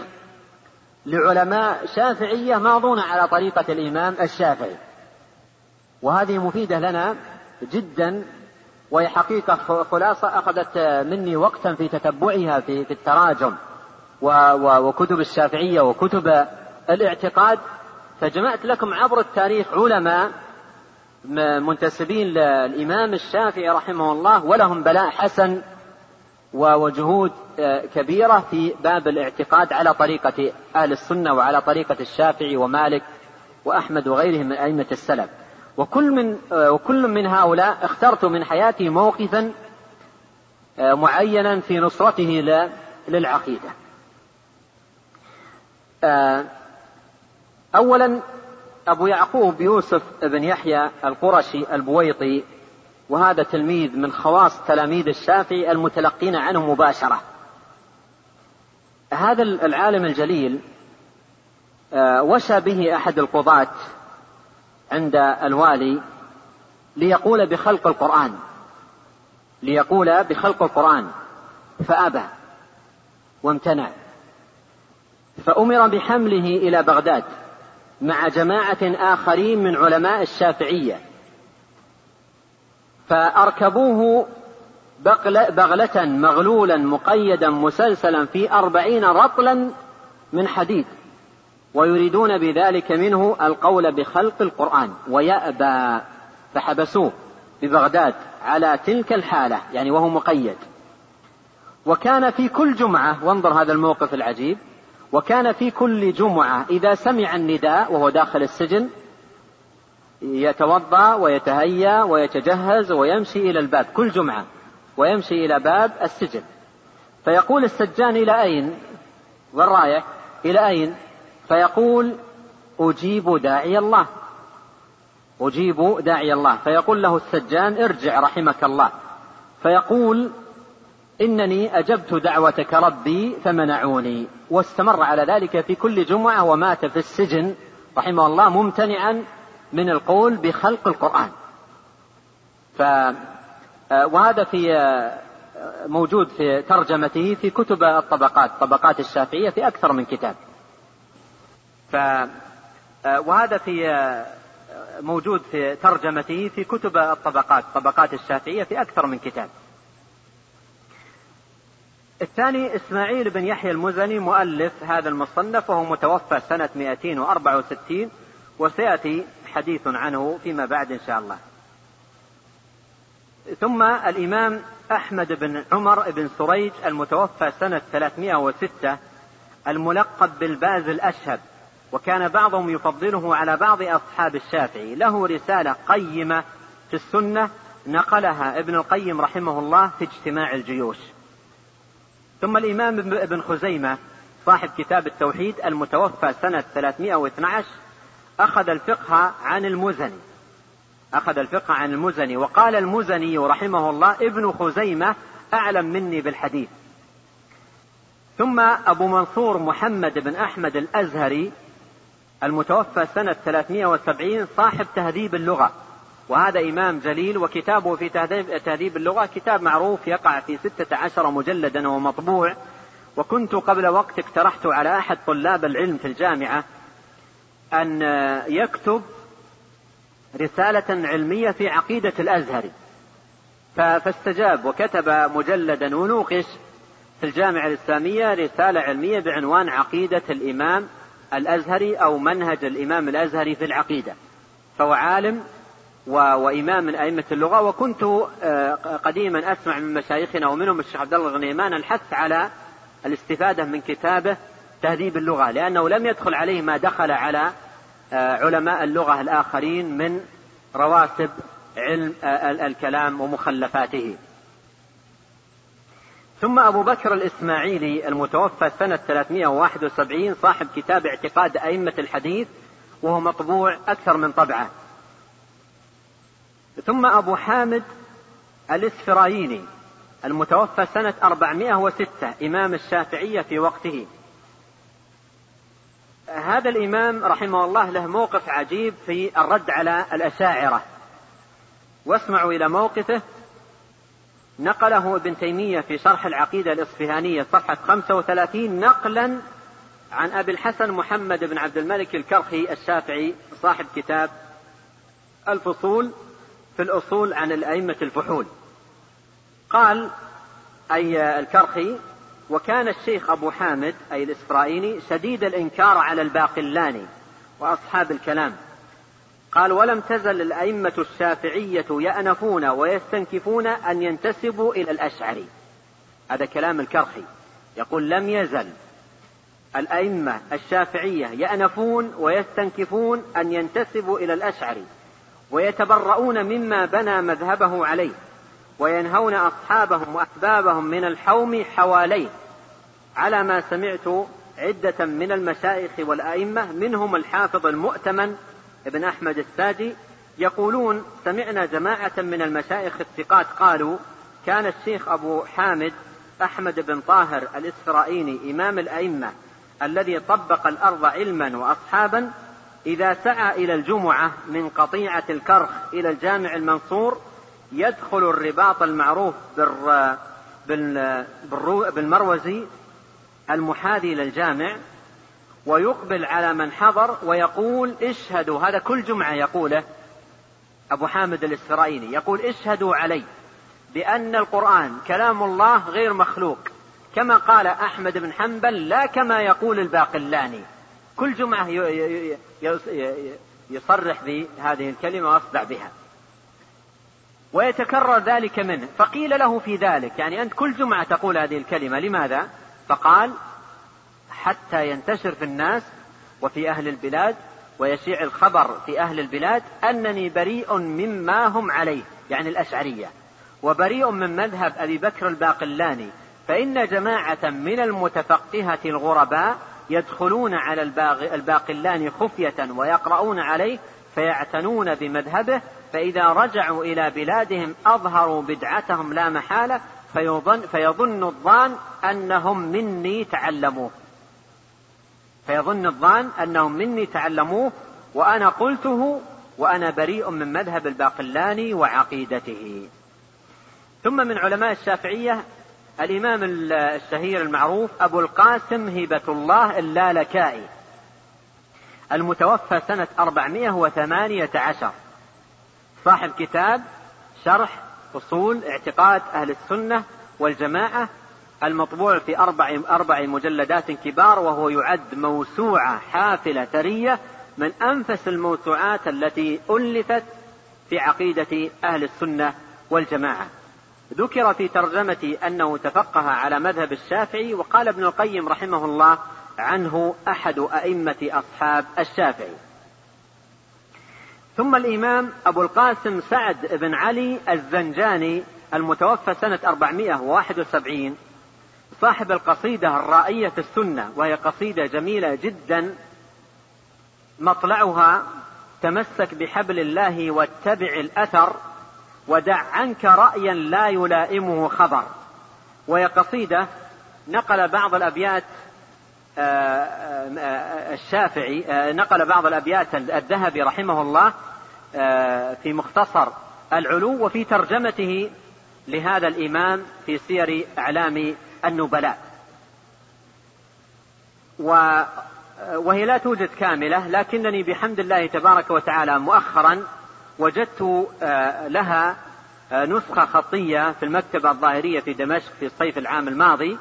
لعلماء شافعية ماضون على طريقة الإمام الشافعي، وهذه مفيدة لنا جدا، وهي حقيقة خلاصة أخذت مني وقتا في تتبعها في, في التراجم وكتب الشافعية وكتب الاعتقاد، فجمعت لكم عبر التاريخ علماء منتسبين للإمام الشافعي رحمه الله ولهم بلاء حسن وجهود كبيرة في باب الاعتقاد على طريقة أهل السنة وعلى طريقة الشافعي ومالك وأحمد وغيرهم من أئمة السلف. وكل من, وكل من هؤلاء اخترت من حياتي موقفا معينا في نصرته للعقيدة. أولا أبو يعقوب يوسف بن يحيى القرشي البويطي، وهذا تلميذ من خواص تلاميذ الشافعي المتلقين عنه مباشرة. هذا العالم الجليل وشى به أحد القضاة عند الوالي ليقول بخلق القرآن ليقول بخلق القرآن فأبى وامتنع، فأمر بحمله إلى بغداد مع جماعة آخرين من علماء الشافعية، فأركبوه بغلة مغلولا مقيدا مسلسلا في أربعين رطلا من حديد، ويريدون بذلك منه القول بخلق القرآن ويأبى، فحبسوه ببغداد على تلك الحالة يعني وهو مقيد. وكان في كل جمعة، وانظر هذا الموقف العجيب، وكان في كل جمعة إذا سمع النداء وهو داخل السجن يتوضأ ويتهيأ ويتجهز ويمشي إلى الباب كل جمعة، ويمشي إلى باب السجن، فيقول السجان إلى أين؟ والرايح إلى أين؟ فيقول أجيب داعي الله أجيب داعي الله فيقول له السجان ارجع رحمك الله، فيقول إنني أجبت دعوتك ربي فمنعوني، واستمر على ذلك في كل جمعة، ومات في السجن رحمه الله ممتنعا من القول بخلق القرآن. ف وهذا في موجود في ترجمته في كتب الطبقات، طبقات الشافعية، في أكثر من كتاب. ف وهذا في موجود في ترجمته في كتب الطبقات، طبقات الشافعية، في أكثر من كتاب. الثاني إسماعيل بن يحيى المزني مؤلف هذا المصنف، وهو متوفى سنة مئتين وأربعة وستين، وسيأتي حديث عنه فيما بعد إن شاء الله. ثم الإمام أحمد بن عمر بن سريج المتوفى سنة ثلاثمائة وستة، الملقب بالباز الأشهب، وكان بعضهم يفضله على بعض أصحاب الشافعي. له رسالة قيمة في السنة نقلها ابن القيم رحمه الله في اجتماع الجيوش. ثم الإمام ابن خزيمة صاحب كتاب التوحيد المتوفى سنة ثلاثمائة واثني عشر، أخذ الفقه عن المزني أخذ الفقه عن المزني وقال المزني رحمه الله: ابن خزيمة أعلم مني بالحديث. ثم أبو منصور محمد بن أحمد الأزهري المتوفى سنة ثلاثمائة وسبعين، صاحب تهذيب اللغة، وهذا إمام جليل، وكتابه في تهذيب اللغة كتاب معروف يقع في ستة عشر مجلدا ومطبوع. وكنت قبل وقت اقترحت على أحد طلاب العلم في الجامعة أن يكتب رسالة علمية في عقيدة الأزهري، فاستجاب وكتب مجلدا ونوقش في الجامعة الإسلامية رسالة علمية بعنوان عقيدة الإمام الأزهري أو منهج الإمام الأزهري في العقيدة. فهو عالم وإمام من أئمة اللغة. وكنت قديما أسمع من مشايخنا ومنهم الشيخ عبد الله الغنيمان الحث على الاستفادة من كتابه تهذيب اللغة، لأنه لم يدخل عليه ما دخل على علماء اللغة الآخرين من رواسب علم الكلام ومخلفاته. ثم أبو بكر الإسماعيلي المتوفى سنة ثلاثمائة وواحد وسبعين، صاحب كتاب اعتقاد أئمة الحديث، وهو مطبوع أكثر من طبعة. ثم أبو حامد الإسفرايني المتوفى سنة أربعمائة وستة، إمام الشافعية في وقته. هذا الإمام رحمه الله له موقف عجيب في الرد على الأشاعرة، واسمعوا إلى موقفه. نقله ابن تيمية في شرح العقيدة الإصفهانية صفحة خمسة وثلاثين نقلا عن أبي الحسن محمد بن عبد الملك الكرخي الشافعي صاحب كتاب الفصول في الأصول عن الأئمة الفحول. قال أي الكرخي: وكان الشيخ أبو حامد أي الإسفرايني شديد الإنكار على الباقلاني وأصحاب الكلام. قال: ولم تزل الأئمة الشافعية يأنفون ويستنكفون أن ينتسبوا إلى الأشعري. هذا كلام الكرخي، يقول: لم يزل الأئمة الشافعية يأنفون ويستنكفون أن ينتسبوا إلى الأشعري، ويتبرؤون مما بنى مذهبه عليه، وينهون أصحابهم وأحبابهم من الحوم حواليه، على ما سمعت عدة من المشايخ والأئمة منهم الحافظ المؤتمن ابن أحمد الساجي يقولون: سمعنا جماعة من المشايخ الثقات قالوا: كان الشيخ أبو حامد أحمد بن طاهر الإسفرايني إمام الأئمة الذي طبق الأرض علما وأصحابا، إذا سعى إلى الجمعة من قطيعة الكرخ إلى الجامع المنصور يدخل الرباط المعروف بالمروزي المحاذي للجامع، ويقبل على من حضر ويقول: اشهدوا. هذا كل جمعة يقوله أبو حامد الإسفرايني، يقول: اشهدوا علي بأن القرآن كلام الله غير مخلوق، كما قال أحمد بن حنبل لا كما يقول الباقلاني. كل جمعة يصرح بهذه الكلمة ويصدع بها، ويتكرر ذلك منه. فقيل له في ذلك: يعني أنت كل جمعة تقول هذه الكلمة، لماذا؟ فقال: حتى ينتشر في الناس وفي أهل البلاد ويشيع الخبر في أهل البلاد أنني بريء مما هم عليه، يعني الأشعرية، وبريء من مذهب أبي بكر الباقلاني، فإن جماعة من المتفقهة الغرباء يدخلون على الباقلاني خفية ويقرؤون عليه فيعتنون بمذهبه، فإذا رجعوا إلى بلادهم أظهروا بدعتهم لا محالة، فيظن, فيظن الظان أنهم مني تعلموه فيظن الظان أنهم مني تعلموه وأنا قلته وأنا بريء من مذهب الباقلاني وعقيدته. ثم من علماء الشافعية الإمام الشهير المعروف أبو القاسم هبة الله اللالكائي المتوفى سنة أربعمائة وثمانية عشر، صاحب كتاب شرح أصول اعتقاد أهل السنة والجماعة المطبوع في أربع, أربع مجلدات كبار، وهو يعد موسوعة حافلة ثرية من أنفس الموسوعات التي ألفت في عقيدة أهل السنة والجماعة. ذكر في ترجمة أنه تفقه على مذهب الشافعي، وقال ابن القيم رحمه الله عنه أحد أئمة أصحاب الشافعي. ثم الإمام أبو القاسم سعد بن علي الزنجاني المتوفى سنة أربعمائة وواحد وسبعين، صاحب القصيدة الرائية في السنة، وهي قصيدة جميلة جدا مطلعها: تمسك بحبل الله واتبع الأثر ودع عنك رأيا لا يلائمه خبر. وهي قصيدة نقل بعض الأبيات الشافعي نقل بعض الأبيات الذهبي رحمه الله في مختصر العلو، وفي ترجمته لهذا الإمام في سير أعلام النبلاء. وهي لا توجد كاملة، لكنني بحمد الله تبارك وتعالى مؤخرا وجدت لها نسخة خطية في المكتبة الظاهرية في دمشق في الصيف العام الماضي،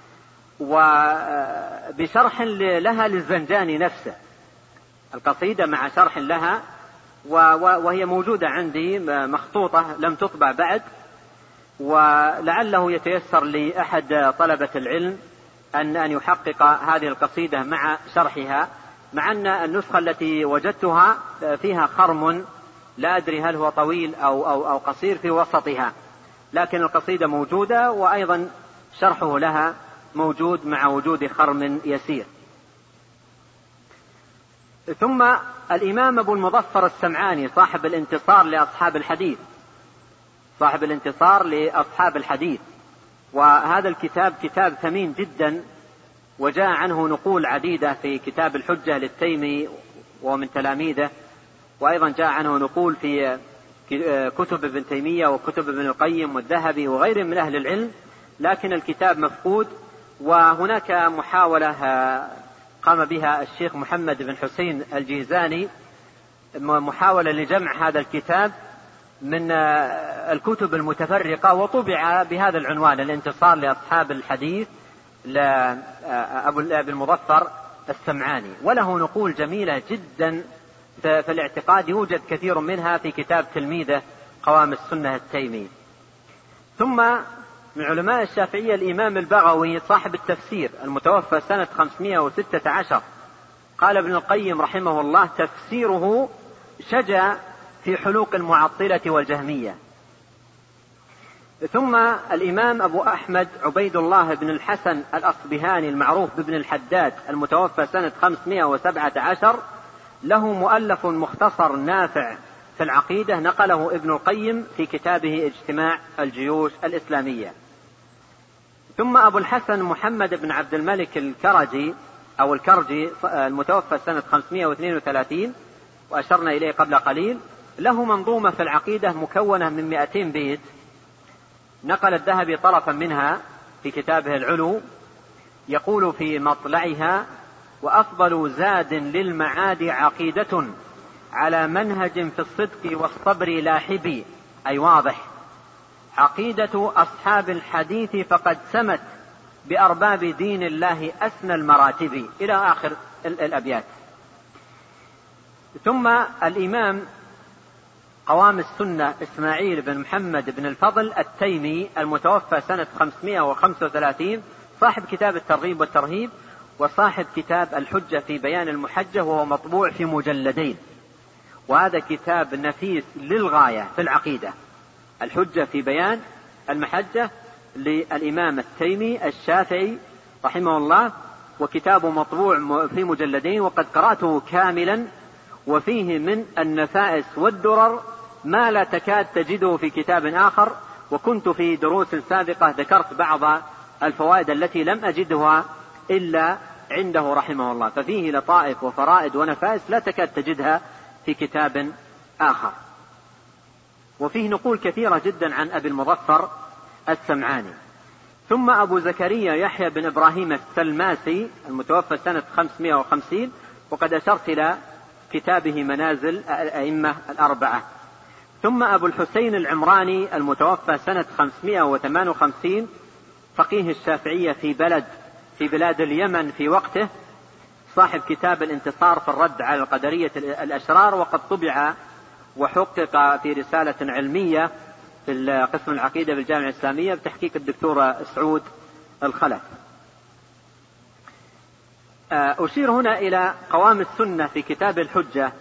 وبشرح لها للزنجاني نفسه، القصيدة مع شرح لها، وهي موجودة عندي مخطوطة لم تطبع بعد، ولعله يتيسر لأحد طلبة العلم أن أن يحقق هذه القصيدة مع شرحها، مع أن النسخة التي وجدتها فيها خرم لا أدري هل هو طويل أو, أو, أو قصير في وسطها، لكن القصيدة موجودة، وأيضا شرحه لها موجود مع وجود خرم يسير. ثم الإمام أبو المظفر السمعاني صاحب الانتصار لأصحاب الحديث صاحب الانتصار لأصحاب الحديث وهذا الكتاب كتاب ثمين جدا، وجاء عنه نقول عديدة في كتاب الحجة للتيمي ومن تلاميذه، وأيضا جاء عنه نقول في كتب ابن تيمية وكتب ابن القيم والذهبي وغيرهم من أهل العلم، لكن الكتاب مفقود. وهناك محاولة قام بها الشيخ محمد بن حسين الجيزاني، محاولة لجمع هذا الكتاب من الكتب المتفرقة، وطبع بهذا العنوان: الانتصار لأصحاب الحديث لأبو المظفر السمعاني، وله نقول جميلة جدا في الاعتقاد، يوجد كثير منها في كتاب تلميذه قوام السنة التيمي. ثم من علماء الشافعية الإمام البغوي صاحب التفسير المتوفى سنة خمسمائة وستة عشر، قال ابن القيم رحمه الله: تفسيره شجع في حلوق المعطلة والجهمية. ثم الإمام أبو أحمد عبيد الله بن الحسن الأصبهاني المعروف بابن الحداد المتوفى سنة خمسمائة وسبعة عشر، له مؤلف مختصر نافع في العقيدة نقله ابن القيم في كتابه اجتماع الجيوش الإسلامية. ثم أبو الحسن محمد بن عبد الملك الكرجي أو الكرجي المتوفى سنة خمسمائة واثنين وثلاثين وأشرنا إليه قبل قليل، له منظومة في العقيدة مكونة من مئتين بيت، نقل الذهبي طرفا منها في كتابه العلو، يقول في مطلعها: وأفضل زاد للمعاد عقيدة على منهج في الصدق والصبر لاحبي، أي واضح، عقيدة أصحاب الحديث فقد سمت بأرباب دين الله أسنى المراتب، إلى آخر الأبيات. ثم الإمام قوام السنة إسماعيل بن محمد بن الفضل التيمي المتوفى سنة خمسمائة وخمسة وثلاثين، صاحب كتاب الترغيب والترهيب وصاحب كتاب الحجة في بيان المحجة، وهو مطبوع في مجلدين، وهذا كتاب نفيس للغاية في العقيدة. الحجة في بيان المحجة للإمام التيمي الشافعي رحمه الله، وكتابه مطبوع في مجلدين، وقد قرأته كاملا، وفيه من النفائس والدرر ما لا تكاد تجده في كتاب آخر. وكنت في دروس سابقة ذكرت بعض الفوائد التي لم أجدها إلا عنده رحمه الله، ففيه لطائف وفرائد ونفائس لا تكاد تجدها في كتاب آخر. وفيه نقول كثيرة جدا عن أبي المظفر السمعاني. ثم أبو زكريا يحيى بن إبراهيم السلماسي المتوفى سنة خمسمائة وخمسين، وقد أشرت إلى كتابه منازل الأئمة الأربعة. ثم أبو الحسين العمراني المتوفى سنة خمسمائة وثمانية وخمسين، فقيه الشافعية في بلد في بلاد اليمن في وقته، صاحب كتاب الانتصار في الرد على القدرية الأشرار، وقد طبع وحقق في رسالة علمية في قسم العقيدة بالجامعة الإسلامية بتحقيق الدكتور سعود الخلف. أشير هنا إلى قوام السنة في كتاب الحجة.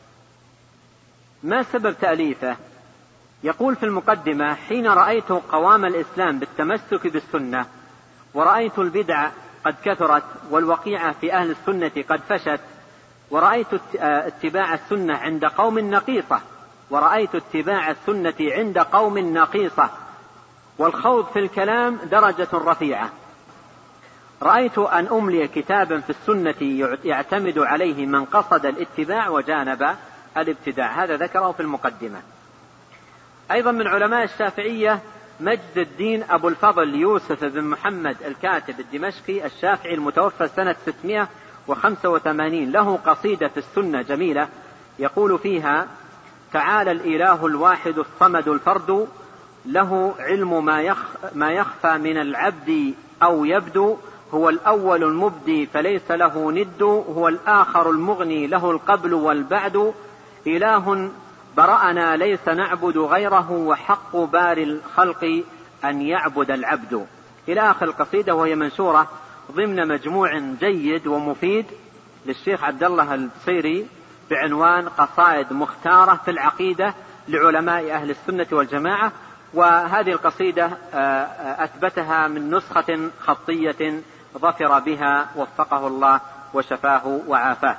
ما سبب تأليفه؟ يقول في المقدمة: حين رأيت قوام الإسلام بالتمسك بالسنة، ورأيت البدع قد كثرت، والوقيعة في أهل السنة قد فشت، ورأيت اتباع السنة عند قوم نقيصة ورأيت اتباع السنة عند قوم نقيصة والخوض في الكلام درجة رفيعة، رأيت أن أملي كتابا في السنة يعتمد عليه من قصد الاتباع وجانب الابتداع. هذا ذكره في المقدمة. أيضا من علماء الشافعية مجد الدين أبو الفضل يوسف بن محمد الكاتب الدمشقي الشافعي المتوفى سنة ستمائة وخمسة وثمانين، له قصيدة في السنة جميلة يقول فيها: تعالى الإله الواحد الصمد الفرد، له علم ما يخفى من العبد أو يبدو، هو الأول المبدي فليس له ند، هو الآخر المغني له القبل والبعد، إله برأنا ليس نعبد غيره، وحق بار الخلق أن يعبد العبد، إلى آخر القصيدة، وهي منشورة ضمن مجموع جيد ومفيد للشيخ عبد الله البصيري بعنوان قصائد مختارة في العقيدة لعلماء أهل السنة والجماعة. وهذه القصيدة أثبتها من نسخة خطية ظفر بها وفقه الله وشفاه وعافاه.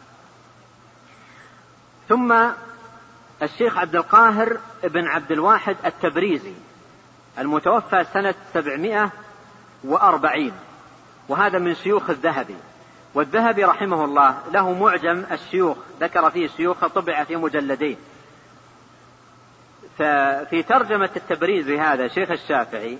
ثم الشيخ عبد القاهر بن عبد الواحد التبريزي المتوفى سنة سبعمائة وأربعين، وهذا من شيوخ الذهبي. والذهبي رحمه الله له معجم الشيوخ، ذكر فيه شيوخ طبع في مجلدين. ففي ترجمة التبريزي هذا شيخ الشافعي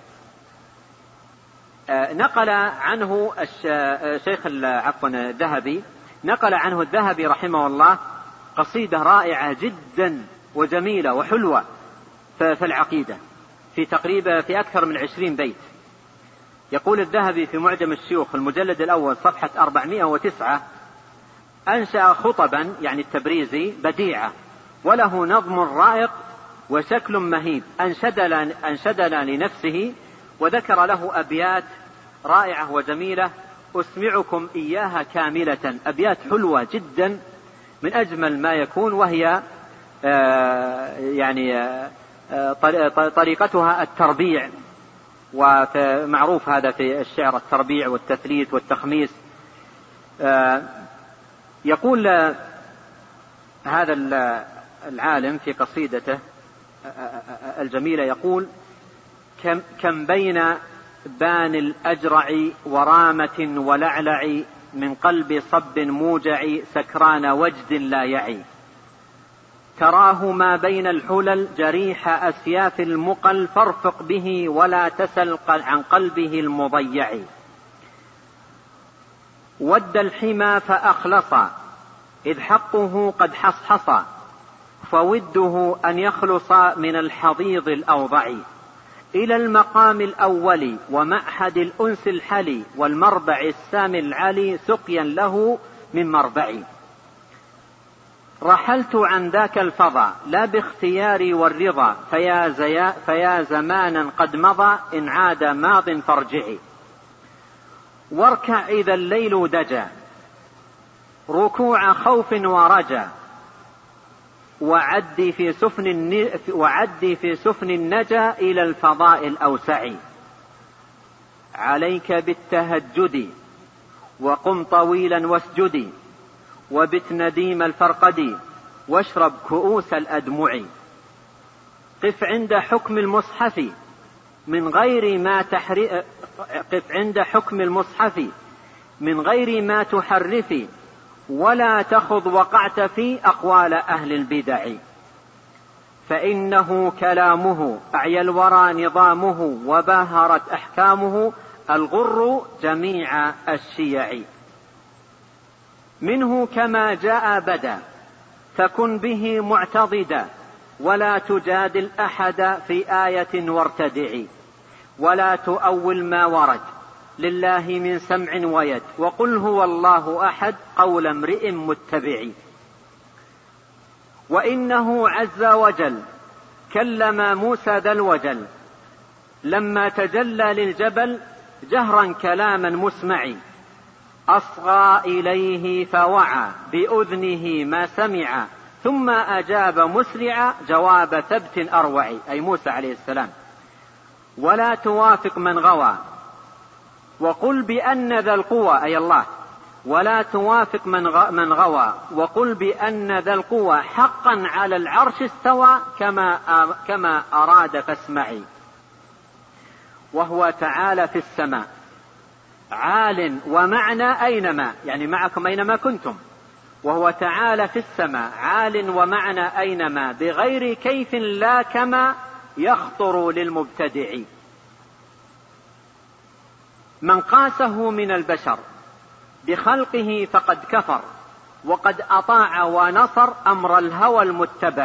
نقل عنه الشيخ عفوا الذهبي نقل عنه الذهبي رحمه الله قصيدة رائعة جدا وجميلة وحلوة في العقيدة، في تقريبا في أكثر من عشرين بيت. يقول الذهبي في معجم الشيوخ المجلد الأول صفحة أربعمائة وتسعة: أنشأ خطبا، يعني التبريزي، بديعة وله نظم رائق وشكل مهيب، أنشدنا لنفسه وذكر له أبيات رائعة وجميلة أسمعكم إياها كاملة، أبيات حلوة جدا من أجمل ما يكون، وهي آه يعني آه طريقتها التربيع، ومعروف هذا في الشعر التربيع والتثليث والتخميس. آه يقول آه هذا العالم في قصيدته الجميلة، يقول: كم, كم بين بان الأجرع ورامة ولعلع، من قلب صب موجع سكران وجد لا يعي، تراه ما بين الحلل جريح أسياف المقل، فارفق به ولا تسل عن قلبه المضيع، ود الحمى فأخلص إذ حقه قد حصحص، فوده أن يخلص من الحضيض الأوضع، إلى المقام الأول ومعهد الأنس الحلي، والمربع السامي العلي سقيا له من مربعي، رحلت عن ذاك الفضا لا باختياري والرضا، فيا, زيا فيا زمانا قد مضى إن عاد ماض فارجعي، واركع إذا الليل دجا ركوع خوف ورجا، وعدي في سفن وعدي في سفن النجا إلى الفضاء الأوسع، عليك بالتهجد وقم طويلا واسجدي، وبت نديم الفرقد واشرب كؤوس الأدمع، قف عند حكم المصحف من غير ما تحرف قف عند حكم المصحف من غير ما تحرفي، ولا تخض وقعت في أقوال أهل البدع،
فإنه كلامه أعيا الورى نظامه وباهرت أحكامه الغر جميع الشيع. منه كما جاء بدا فكن به معتضدا ولا تجادل أحد في آية وارتدعي ولا تؤول ما ورد لله من سمع ويد وقل هو الله أحد قول امرئ متبع. وإنه عز وجل كلم موسى ذا الوجل لما تجلى للجبل جهرا كلاما مسمع أصغى إليه فوعى بأذنه ما سمع ثم أجاب مسرعا جواب ثبت أروع أي موسى عليه السلام. ولا توافق من غوى وقل بأن ذا القوى أي الله ولا توافق من غوى وقل بأن ذا القوى حقا على العرش استوى كما كما أراد فاسمعي. وهو تعالى في السماء عال ومعنا أينما يعني معكم أينما كنتم. وهو تعالى في السماء عال ومعنا أينما بغير كيف لا كما يخطر للمبتدع. من قاسه من البشر بخلقه فقد كفر وقد أطاع ونصر أمر الهوى المتبع.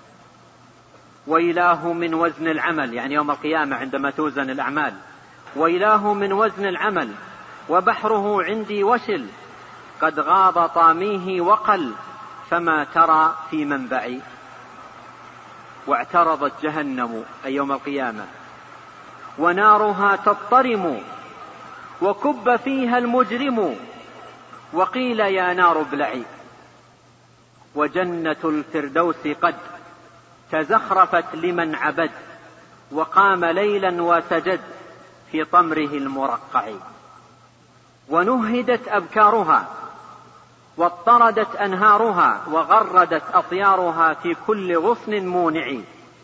وإله من وزن العمل يعني يوم القيامة عندما توزن الأعمال وإله من وزن العمل وبحره عندي وشل قد غاض طاميه وقل فما ترى في منبعي. واعترضت جهنم أي يوم القيامة ونارها تضطرم وكب فيها المجرم وقيل يا نار ابلعي. وجنة الفردوس قد تزخرفت لمن عبد وقام ليلا وسجد في طمره المرقع. ونهدت أبكارها واضطردت أنهارها وغردت أطيارها في كل غصن مونع.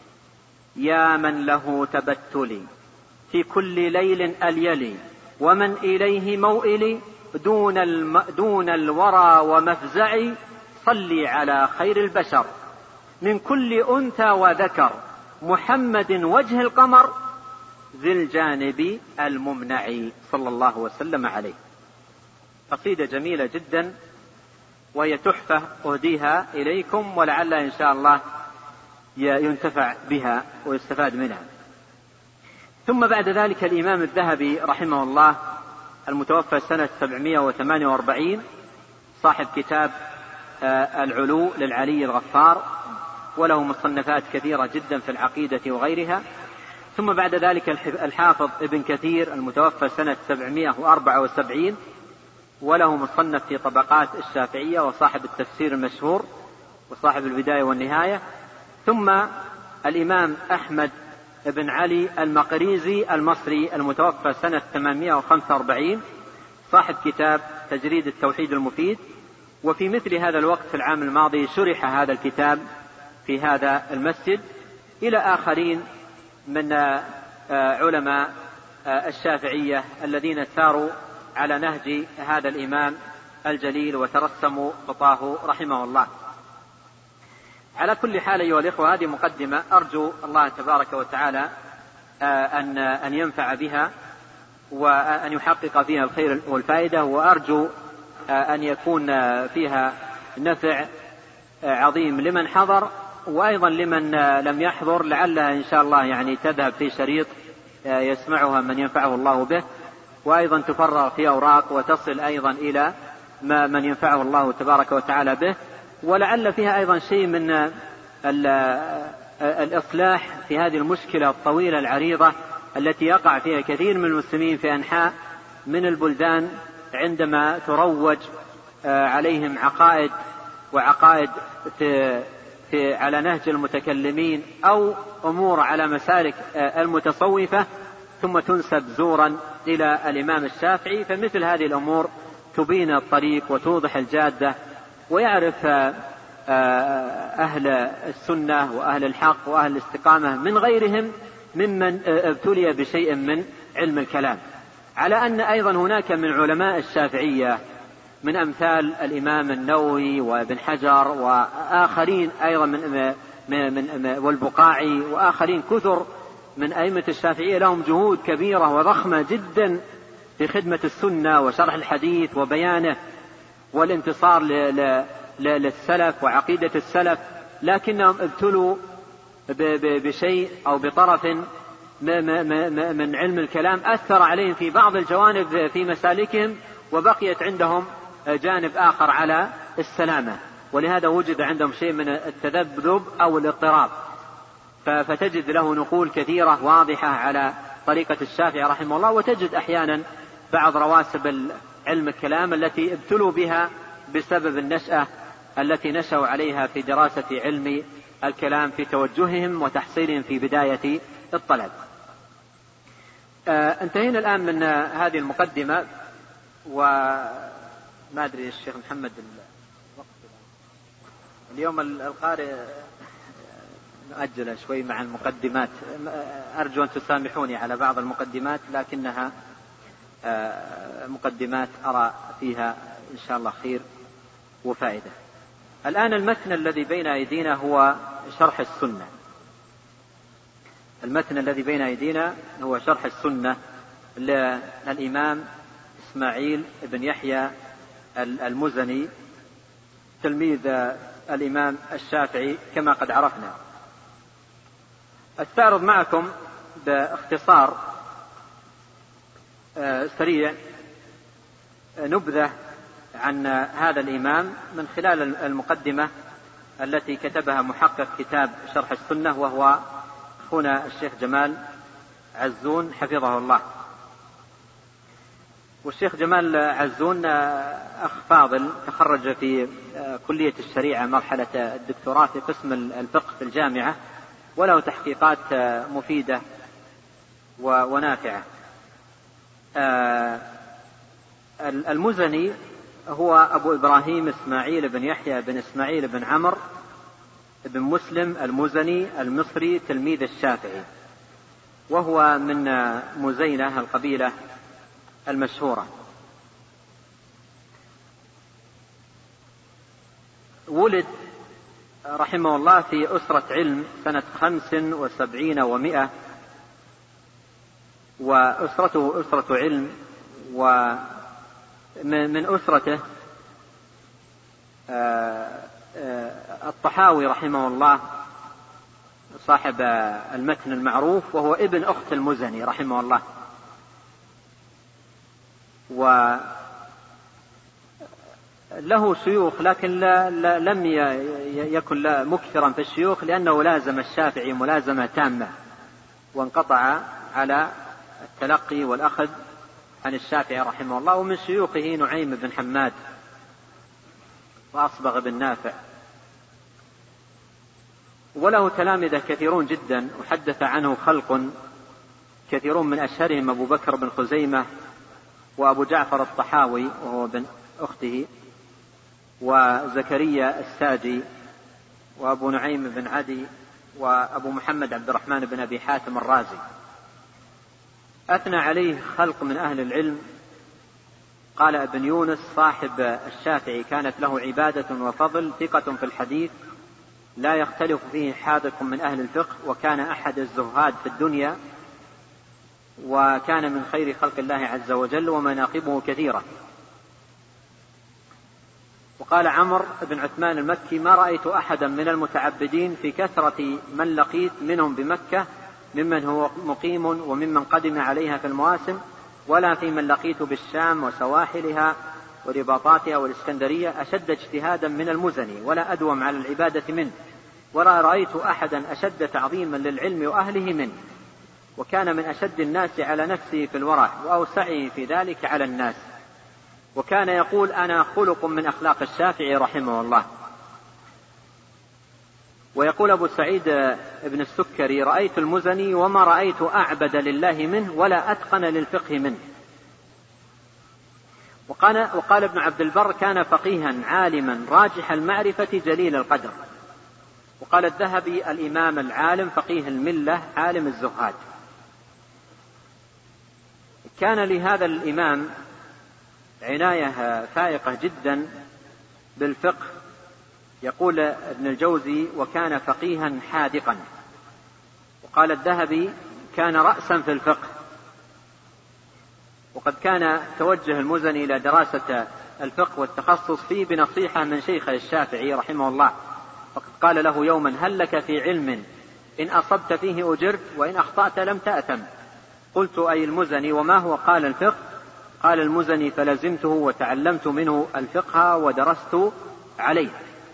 يا من له تبتلي في كل ليل أليلي ومن إليه موئلي دون, الم دون الورى ومفزعي صلي على خير البشر من كل أنثى وذكر محمد وجه القمر ذي الجانب الممنع صلى الله وسلم عليه. قصيدة جميلة جدا وهي تحفة أهديها إليكم ولعل إن شاء الله ينتفع بها ويستفاد منها. ثم بعد ذلك الإمام الذهبي رحمه الله المتوفى سنة سبعمائة وثمانية وأربعين صاحب كتاب العلو للعلي الغفار وله مصنفات كثيرة جدا في العقيدة وغيرها. ثم بعد ذلك الحافظ ابن كثير المتوفى سنة سبعمائة وأربعة وسبعين وله مصنف في طبقات الشافعية وصاحب التفسير المشهور وصاحب البداية والنهاية. ثم الإمام أحمد بن علي المقريزي المصري المتوفى سنة ثمانمائة وخمسة وأربعين صاحب كتاب تجريد التوحيد المفيد. وفي مثل هذا الوقت في العام الماضي شرح هذا الكتاب في هذا المسجد إلى آخرين من علماء الشافعية الذين ساروا على نهج هذا الإمام الجليل وترسموا خطاه رحمه الله. على كل حال أيها الإخوة هذه مقدمة أرجو الله تبارك وتعالى أن أن ينفع بها وأن يحقق فيها الخير والفائدة وأرجو أن يكون فيها نفع عظيم لمن حضر وأيضا لمن لم يحضر لعلها إن شاء الله يعني تذهب في شريط يسمعها من ينفعه الله به وأيضا تفرغ في أوراق وتصل أيضا إلى ما من ينفعه الله تبارك وتعالى به. ولعل فيها أيضا شيء من الإصلاح في هذه المشكلة الطويلة العريضة التي يقع فيها كثير من المسلمين في أنحاء من البلدان عندما تروج عليهم عقائد وعقائد في في على نهج المتكلمين أو أمور على مسالك المتصوفة ثم تنسب زورا إلى الإمام الشافعي. فمثل هذه الأمور تبين الطريق وتوضح الجادة ويعرف أهل السنة وأهل الحق وأهل الاستقامة من غيرهم ممن ابتلي بشيء من علم الكلام. على أن أيضا هناك من علماء الشافعية من أمثال الإمام النووي وابن حجر وآخرين أيضا من من والبقاعي وآخرين كثر من أئمة الشافعية لهم جهود كبيرة وضخمة جدا في خدمة السنة وشرح الحديث وبيانه والانتصار للسلف وعقيدة السلف، لكنهم ابتلوا بشيء أو بطرف من علم الكلام أثر عليهم في بعض الجوانب في مسالكهم، وبقيت عندهم جانب آخر على السلامة، ولهذا وجد عندهم شيء من التذبذب أو الاضطراب، فتجد له نقول كثيرة واضحة على طريقة الشافعي رحمه الله، وتجد أحيانا بعض رواسب علم الكلام التي ابتلوا بها بسبب النشأة التي نشأوا عليها في دراسة علم الكلام في توجههم وتحصيلهم في بداية الطلب. آه انتهينا الآن من هذه المقدمة، وما أدري الشيخ محمد اليوم القارئ نؤجل شوي مع المقدمات، أرجو أن تسامحوني على بعض المقدمات، لكنها آه مقدمات أرى فيها إن شاء الله خير وفائدة. الآن المتن الذي بين أيدينا هو شرح السنة. المتن الذي بين أيدينا هو شرح السنة للإمام إسماعيل بن يحيى المزني تلميذ الإمام الشافعي كما قد عرفنا. أستعرض معكم باختصار سريع نبذة عن هذا الإمام من خلال المقدمة التي كتبها محقق كتاب شرح السنة وهو أخونا الشيخ جمال عزون حفظه الله. والشيخ جمال عزون أخ فاضل تخرج في كلية الشريعة مرحلة الدكتوراه في قسم الفقه في الجامعة، وله تحقيقات مفيدة ونافعة. المزني هو أبو إبراهيم إسماعيل بن يحيى بن إسماعيل بن عمرو بن مسلم المزني المصري تلميذ الشافعي، وهو من مزينة القبيلة المشهورة. ولد رحمه الله في أسرة علم سنة خمس وسبعين ومئة، وأسرته أسرة علم، ومن أسرته الطحاوي رحمه الله صاحب المتن المعروف، وهو ابن أخت المزني رحمه الله، وله شيوخ لكن لا لا لم يكن لا مكثرا في الشيوخ، لأنه لازم الشافعي ملازمة تامة، وانقطع على التلقي والأخذ عن الشافعي رحمه الله. ومن شيوخه نعيم بن حماد وأصبغ بن نافع، وله تلامذة كثيرون جدا، وحدث عنه خلق كثيرون من أشهرهم أبو بكر بن خزيمة، وأبو جعفر الطحاوي وهو بن أخته، وزكريا الساجي، وأبو نعيم بن عدي، وأبو محمد عبد الرحمن بن أبي حاتم الرازي. أثنى عليه خلق من أهل العلم. قال ابن يونس صاحب الشافعي: كانت له عبادة وفضل، ثقة في الحديث، لا يختلف فيه حاذق من أهل الفقه، وكان أحد الزهاد في الدنيا، وكان من خير خلق الله عز وجل، ومناقبه كثيرة. وقال عمرو بن عثمان المكي: ما رأيت أحدا من المتعبدين في كثرة من لقيت منهم بمكة ممن هو مقيم وممن قدم عليها في المواسم، ولا في من لقيت بالشام وسواحلها ورباطاتها والإسكندرية أشد اجتهادا من المزني، ولا أدوم على العبادة منه، ولا رأيت أحدا أشد تعظيما للعلم وأهله منه، وكان من أشد الناس على نفسه في الورع، وأوسعه في ذلك على الناس، وكان يقول: أنا خلق من أخلاق الشافعي رحمه الله. ويقول أبو سعيد ابن السكري: رأيت المزني وما رأيت أعبد لله منه ولا أتقن للفقه منه. وقال, وقال ابن عبد البر: كان فقيها عالما راجح المعرفة جليل القدر. وقال الذهبي: الإمام العالم فقيه الملة عالم الزهاد. كان لهذا الإمام عناية فائقة جدا بالفقه يقول ابن الجوزي: وكان فقيها حاذقا. وقال الذهبي: كان رأسا في الفقه. وقد كان توجه المزني إلى دراسة الفقه والتخصص فيه بنصيحة من شيخه الشافعي رحمه الله، فقد قال له يوما: هل لك في علم إن أصبت فيه أجرت وإن أخطأت لم تأثم؟ قلت: أي المزني وما هو؟ قال: الفقه. قال المزني: فلزمته وتعلمت منه الفقه ودرست عليه.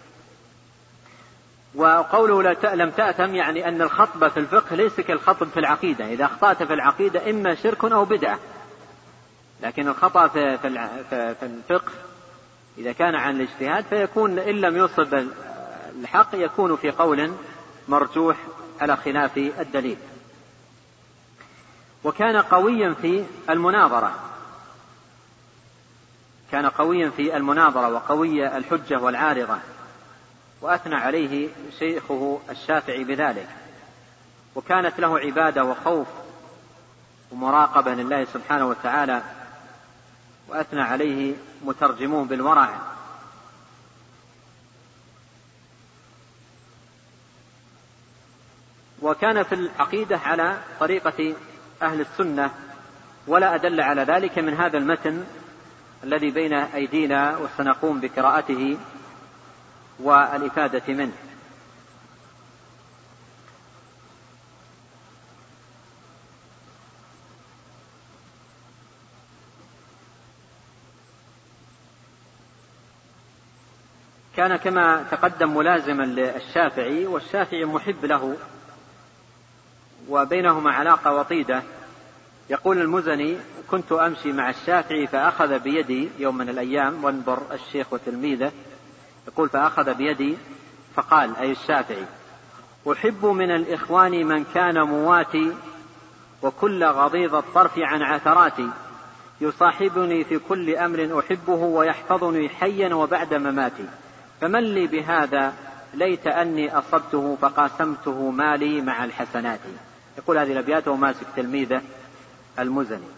وقوله لم تأثم يعني أن الخطب في الفقه ليس كالخطب في العقيدة، إذا أخطأت في العقيدة إما شرك أو بدعة، لكن الخطأ في الفقه إذا كان عن الاجتهاد فيكون إن لم يصب الحق يكون في قول مرجوح على خلاف الدليل. وكان قويا في المناظرة كان قويا في المناظرة وقوي الحجة والعارضة، وأثنى عليه شيخه الشافعي بذلك. وكانت له عبادة وخوف ومراقبة لله سبحانه وتعالى، وأثنى عليه مترجمون بالورع. وكان في العقيدة على طريقة أهل السنة، ولا أدل على ذلك من هذا المتن الذي بين أيدينا وسنقوم بقراءته والإفادة منه. كان كما تقدم ملازما للشافعي، والشافعي محب له وبينهما علاقة وطيدة. يقول المزني: كنت أمشي مع الشافعي فأخذ بيدي يوم من الأيام، وانظر الشيخ وتلميذه، يقول: فأخذ بيدي فقال، أي الشافعي: أحب من الإخوان من كان مواتي وكل غضيض الطرف عن عثراتي، يصاحبني في كل أمر أحبه ويحفظني حيا وبعد مماتي، فمن لي بهذا ليت أني أصبته فقاسمته مالي مع الحسنات. يقول هذه الأبيات وماسك تلميذه المزني.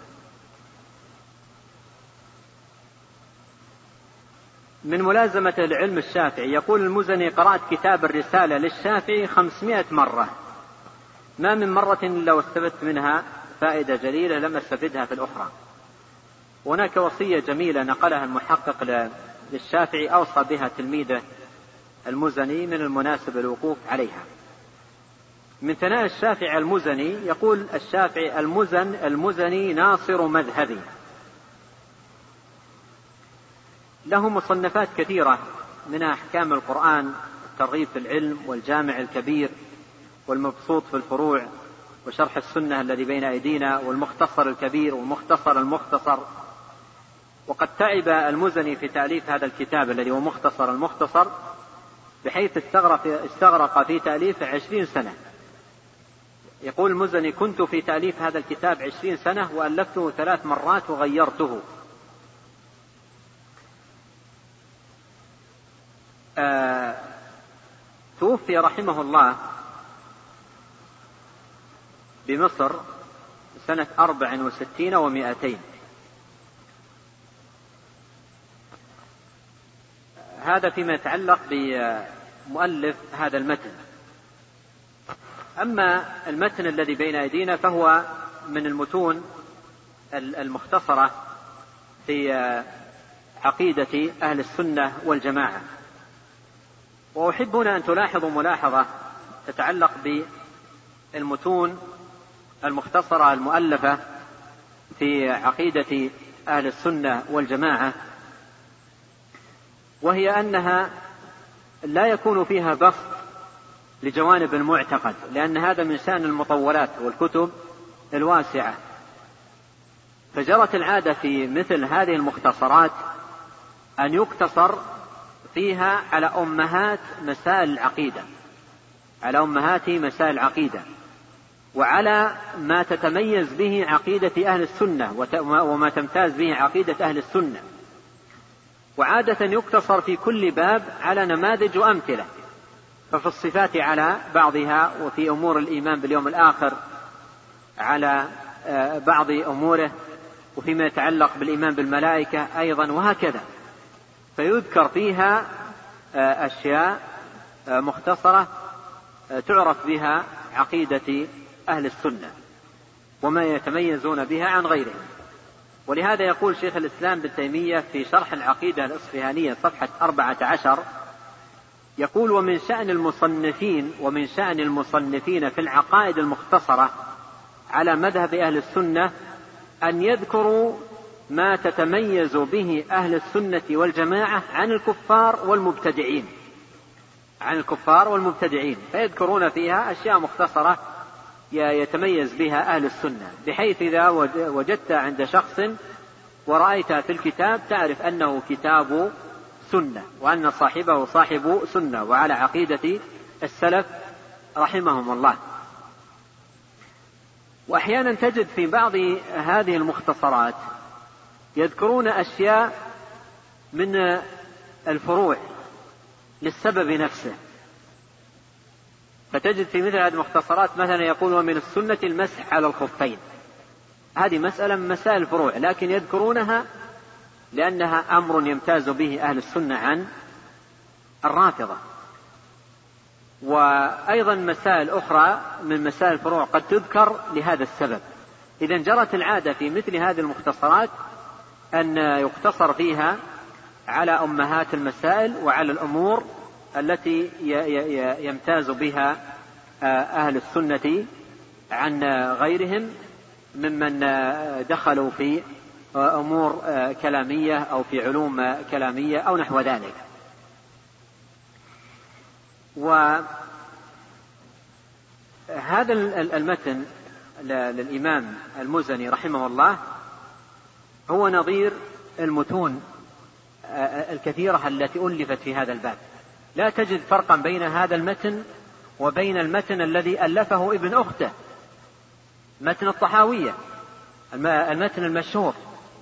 من ملازمة العلم الشافعي يقول المزني: قرأت كتاب الرسالة للشافعي خمسمائة مرة، ما من مرة لو استفدت منها فائدة جليلة لم استفدها في الأخرى. هناك وصية جميلة نقلها المحقق للشافعي أوصى بها تلميذه المزني من المناسب الوقوف عليها. من ثناء الشافعي المزني يقول الشافعي: المزن المزني ناصر مذهبي. له مصنفات كثيرة منها أحكام القرآن، الترغيب في العلم، والجامع الكبير، والمبسوط في الفروع، وشرح السنة الذي بين أيدينا، والمختصر الكبير، والمختصر المختصر. وقد تعب المزني في تأليف هذا الكتاب الذي هو مختصر المختصر، بحيث استغرق في تأليفه عشرين سنة. يقول المزني: كنت في تأليف هذا الكتاب عشرين سنة وألفته ثلاث مرات وغيرته. آه توفي رحمه الله بمصر سنة أربع وستين ومائتين. هذا فيما يتعلق بمؤلف هذا المتن. أما المتن الذي بين أيدينا فهو من المتون المختصرة في عقيدة أهل السنة والجماعة. وأحب هنا أن تلاحظوا ملاحظة تتعلق بالمتون المختصرة المؤلفة في عقيدة أهل السنة والجماعة، وهي أنها لا يكون فيها بسط لجوانب المعتقد، لأن هذا من شأن المطولات والكتب الواسعة. فجرت العادة في مثل هذه المختصرات أن يقتصر فيها على أمهات مسائل العقيدة على أمهات مسائل العقيدة وعلى ما تتميز به عقيدة أهل السنة وما تمتاز به عقيدة أهل السنة. وعادة يقتصر في كل باب على نماذج وأمثلة، ففي الصفات على بعضها، وفي أمور الإيمان باليوم الآخر على بعض أموره، وفيما يتعلق بالإيمان بالملائكة أيضا، وهكذا. فيذكر فيها أشياء مختصرة تعرف بها عقيدة أهل السنة وما يتميزون بها عن غيرهم. ولهذا يقول شيخ الإسلام ابن تيمية في شرح العقيدة الإصفهانية صفحة أربعة عشر يقول: ومن شأن المصنفين ومن شأن المصنفين في العقائد المختصرة على مذهب أهل السنة أن يذكروا ما تتميز به أهل السنة والجماعة عن الكفار والمبتدعين عن الكفار والمبتدعين فيذكرون فيها أشياء مختصرة يتميز بها أهل السنة، بحيث إذا وجدت عند شخص ورأيت في الكتاب تعرف أنه كتاب سنة وأن صاحبه صاحب سنة وعلى عقيدة السلف رحمهم الله. وأحيانا تجد في بعض هذه المختصرات يذكرون أشياء من الفروع للسبب نفسه، فتجد في مثل هذه المختصرات مثلا يقول: ومن السنة المسح على الخفين. هذه مسألة من مسائل الفروع، لكن يذكرونها لأنها أمر يمتاز به أهل السنة عن الرافضة. وأيضا مسائل أخرى من مسائل الفروع قد تذكر لهذا السبب. إذن جرت العادة في مثل هذه المختصرات أن يقتصر فيها على أمهات المسائل وعلى الأمور التي يمتاز بها أهل السنة عن غيرهم ممن دخلوا في أمور كلامية أو في علوم كلامية أو نحو ذلك. وهذا المتن للإمام المزني رحمه الله هو نظير المتون الكثيرة التي ألفت في هذا الباب. لا تجد فرقا بين هذا المتن وبين المتن الذي ألفه ابن أخته، متن الطحاوية، المتن المشهور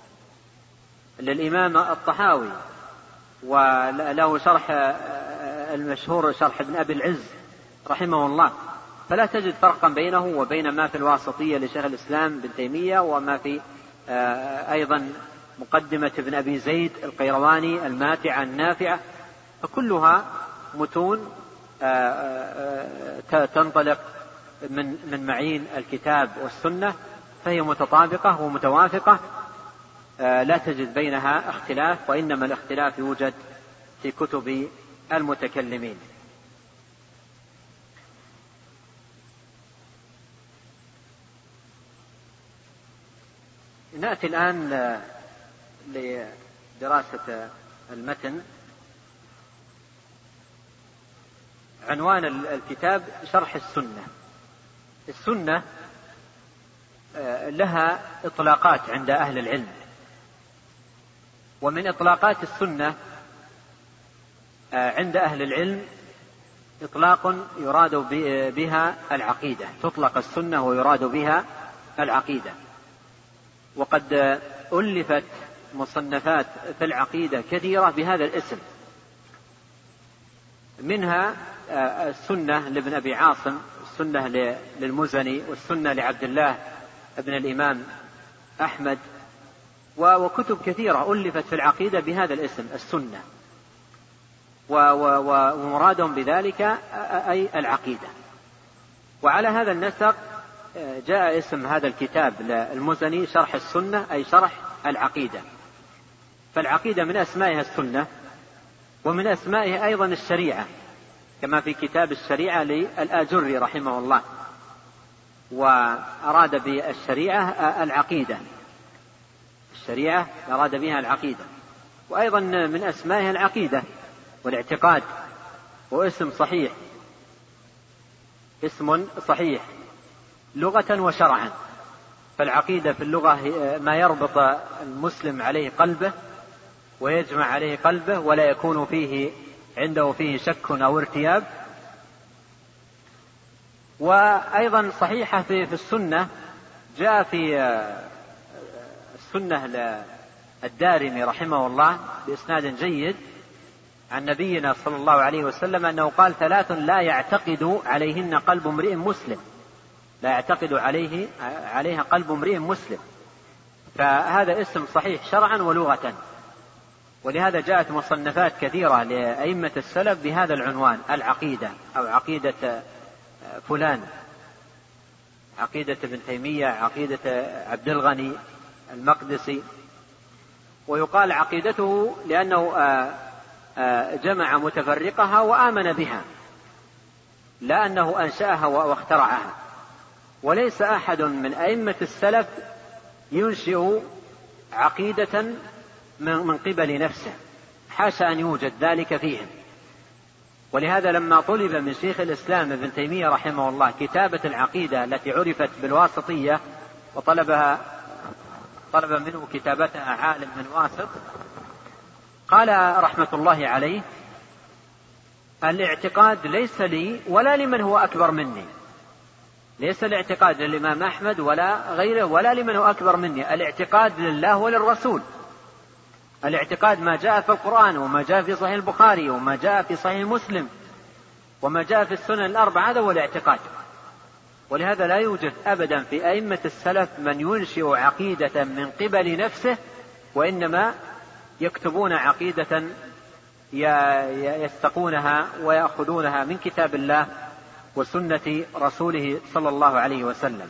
للإمام الطحاوي، وله شرح المشهور شرح ابن أبي العز رحمه الله. فلا تجد فرقا بينه وبين ما في الواسطية لشيخ الإسلام بن تيمية وما في أيضا مقدمة ابن أبي زيد القيرواني الماتعة النافعة، فكلها متون تنطلق من من معين الكتاب والسنة، فهي متطابقة ومتوافقة، لا تجد بينها اختلاف، وإنما الاختلاف يوجد في كتب المتكلمين. نأتي الآن لدراسة المتن. عنوان الكتاب شرح السنة. السنة لها إطلاقات عند أهل العلم، ومن إطلاقات السنة عند أهل العلم إطلاق يراد بها العقيدة، تطلق السنة ويراد بها العقيدة. وقد ألفت مصنفات في العقيدة كثيرة بهذا الاسم، منها السنة لابن أبي عاصم، السنة للمزني، والسنة لعبد الله ابن الإمام أحمد، وكتب كثيرة ألفت في العقيدة بهذا الاسم السنة، ومرادهم بذلك أي العقيدة. وعلى هذا النسق جاء اسم هذا الكتاب المزني شرح السنة، أي شرح العقيدة. فالعقيدة من أسمائها السنة، ومن أسمائها أيضا الشريعة، كما في كتاب الشريعة للآجري رحمه الله، وأراد بالشريعة العقيدة، الشريعة أراد بها العقيدة. وأيضا من أسمائها العقيدة والاعتقاد، واسم صحيح، اسم صحيح لغة وشرعا. فالعقيدة في اللغة ما يربط المسلم عليه قلبه ويجمع عليه قلبه ولا يكون فيه عنده فيه شك أو ارتياب. وأيضا صحيحة في السنة، جاء في السنة الدارمي رحمه الله بإسناد جيد عن نبينا صلى الله عليه وسلم أنه قال: ثلاث لا يعتقد عليهن قلب امرئ مسلم، لا يعتقد عليه عليها قلب امرئ مسلم. فهذا اسم صحيح شرعا ولغة، ولهذا جاءت مصنفات كثيرة لأئمة السلف بهذا العنوان: العقيدة، أو عقيدة فلان، عقيدة ابن تيمية، عقيدة عبد الغني المقدسي. ويقال عقيدته لأنه جمع متفرقها وآمن بها، لا أنه أنشأها واخترعها. وليس أحد من أئمة السلف ينشئ عقيدة من قبل نفسه، حاشا أن يوجد ذلك فيهم. ولهذا لما طلب من شيخ الإسلام ابن تيمية رحمه الله كتابة العقيدة التي عرفت بالواسطية، وطلبها طلب منه كتابتها عالم من واسط، قال رحمة الله عليه: الاعتقاد ليس لي ولا لمن هو أكبر مني، ليس الاعتقاد للإمام أحمد ولا غيره ولا لمن هو أكبر مني، الاعتقاد لله وللرسول. الاعتقاد ما جاء في القرآن، وما جاء في صحيح البخاري، وما جاء في صحيح مسلم، وما جاء في السنن الأربعة، هذا هو الاعتقاد. ولهذا لا يوجد أبدا في أئمة السلف من ينشئ عقيدة من قبل نفسه، وإنما يكتبون عقيدة يستقونها ويأخذونها من كتاب الله وسنة رسوله صلى الله عليه وسلم.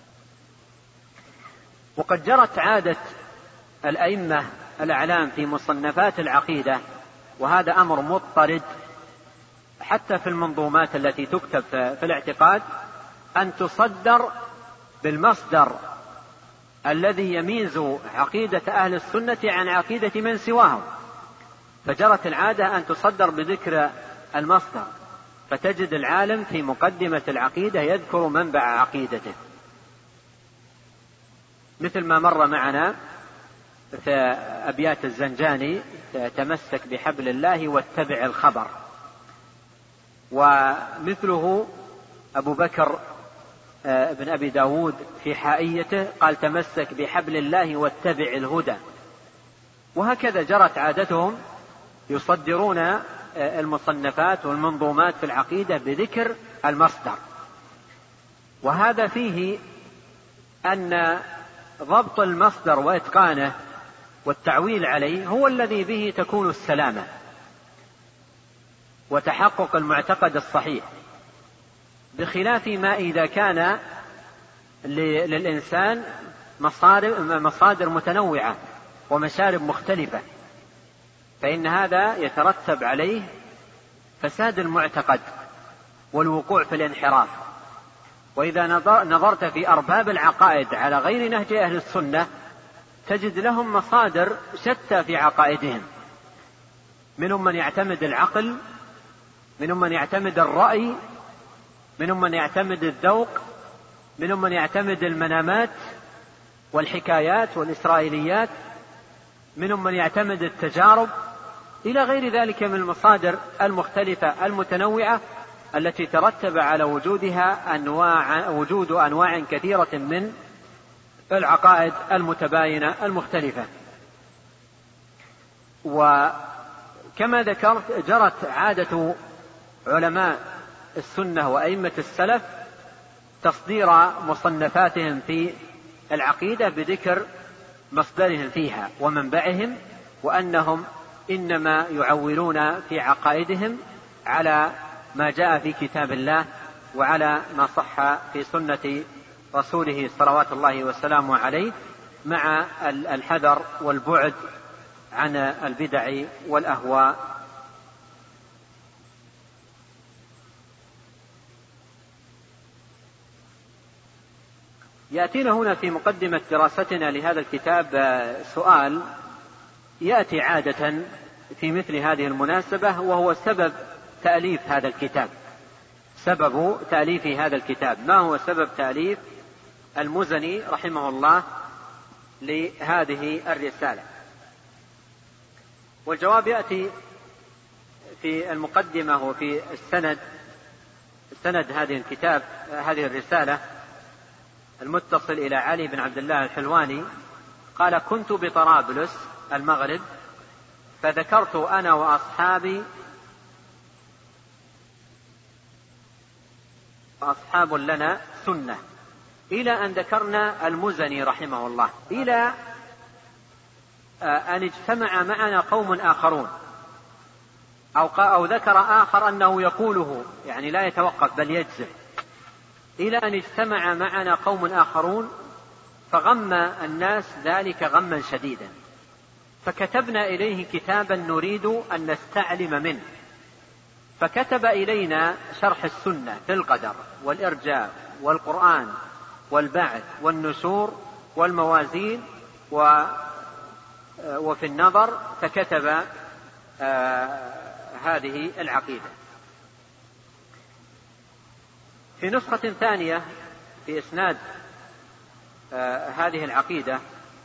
وقد جرت عادة الأئمة الأعلام في مصنفات العقيدة، وهذا أمر مضطرد حتى في المنظومات التي تكتب في الاعتقاد، أن تصدر بالمصدر الذي يميز عقيدة أهل السنة عن عقيدة من سواهم. فجرت العادة أن تصدر بذكر المصدر، فتجد العالم في مقدمة العقيدة يذكر منبع عقيدته، مثل ما مر معنا في أبيات الزنجاني: تمسك بحبل الله واتبع الخبر. ومثله أبو بكر ابن أبي داود في حائيته قال: تمسك بحبل الله واتبع الهدى. وهكذا جرت عادتهم يصدرون المصنفات والمنظومات في العقيدة بذكر المصدر. وهذا فيه أن ضبط المصدر وإتقانه والتعويل عليه هو الذي به تكون السلامة وتحقق المعتقد الصحيح، بخلاف ما إذا كان للإنسان مصادر متنوعة ومشارب مختلفة، فإن هذا يترتب عليه فساد المعتقد والوقوع في الانحراف. وإذا نظرت في أرباب العقائد على غير نهج أهل السنة تجد لهم مصادر شتى في عقائدهم، منهم من يعتمد العقل، منهم من يعتمد الرأي، منهم من يعتمد الذوق، منهم من يعتمد المنامات والحكايات والإسرائيليات، منهم من يعتمد التجارب، إلى غير ذلك من المصادر المختلفة المتنوعة التي ترتب على وجودها أنواع وجود أنواع كثيرة من العقائد المتباينة المختلفة. وكما ذكرت جرت عادة علماء السنة وأئمة السلف تصدير مصنفاتهم في العقيدة بذكر مصدرهم فيها ومنبعهم، وأنهم إنما يعولون في عقائدهم على ما جاء في كتاب الله وعلى ما صح في سنة رسوله صلوات الله وسلامه عليه، مع الحذر والبعد عن البدع والأهواء. يأتينا هنا في مقدمة دراستنا لهذا الكتاب سؤال يأتي عادة في مثل هذه المناسبة، وهو سبب تأليف هذا الكتاب. سبب تأليف هذا الكتاب، ما هو سبب تأليف المزني رحمه الله لهذه الرسالة؟ والجواب يأتي في المقدمة وفي السند السند هذه الكتاب هذه الرسالة المتصل إلى علي بن عبد الله الحلواني قال: كنت بطرابلس المغرب فذكرت أنا وأصحابي وأصحاب لنا سنة، إلى أن ذكرنا المزني رحمه الله، إلى أن اجتمع معنا قوم آخرون، أو, أو ذكر آخر أنه يقوله، يعني لا يتوقف بل يجزم، إلى أن اجتمع معنا قوم آخرون فغم الناس ذلك غما شديدا، فكتبنا إليه كتابا نريد أن نستعلم منه، فكتب إلينا شرح السنة في القدر والإرجاء والقرآن والبعث والنشور والموازين وفي النظر، فكتب آه هذه العقيدة. في نسخة ثانية في إسناد آه هذه العقيدة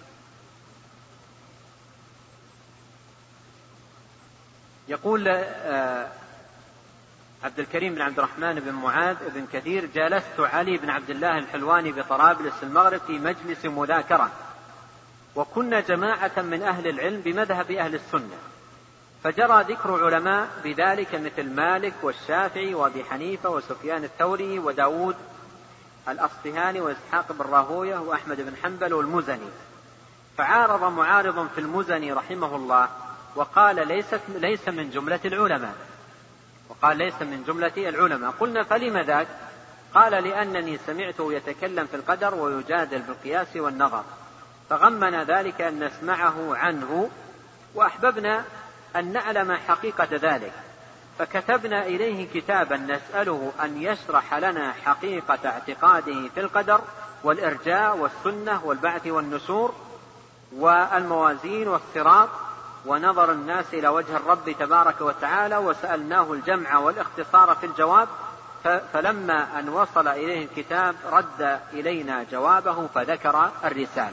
يقول آه عبد الكريم بن عبد الرحمن بن معاذ بن كثير: جالست علي بن عبد الله الحلواني بطرابلس المغرب في مجلس مذاكرة، وكنا جماعة من أهل العلم بمذهب أهل السنة، فجرى ذكر علماء بذلك مثل مالك والشافعي وأبي حنيفة وسفيان الثوري وداود الأصفهاني وإسحاق بن راهوية وأحمد بن حنبل والمزني، فعارض معارض في المزني رحمه الله وقال ليست ليس من جملة العلماء وقال ليس من جملة العلماء. قلنا: فلم ذاك؟ قال: لأنني سمعته يتكلم في القدر ويجادل بالقياس والنظر، فغمنا ذلك أن نسمعه عنه، وأحببنا أن نعلم حقيقة ذلك، فكتبنا إليه كتابا نسأله أن يشرح لنا حقيقة اعتقاده في القدر والإرجاء والسنة والبعث والنشور والموازين والصراط ونظر الناس إلى وجه الرب تبارك وتعالى، وسألناه الجمع والاختصار في الجواب، فلما أن وصل إليه الكتاب رد إلينا جوابه فذكر الرسالة.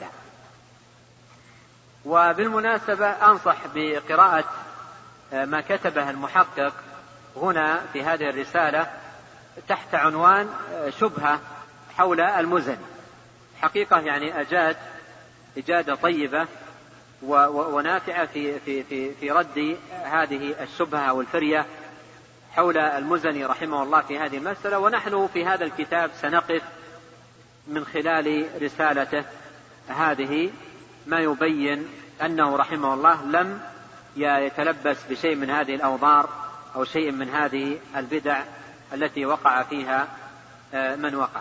وبالمناسبة أنصح بقراءة ما كتبه المحقق هنا في هذه الرسالة تحت عنوان شبهة حول المزني. حقيقة يعني أجاد إجادة طيبة ونافعة في, في, في, في رد هذه الشبهة والفرية حول المزني رحمه الله في هذه المسألة. ونحن في هذا الكتاب سنقف من خلال رسالته هذه ما يبين أنه رحمه الله لم يتلبس بشيء من هذه الأوضار أو شيء من هذه البدع التي وقع فيها من وقع.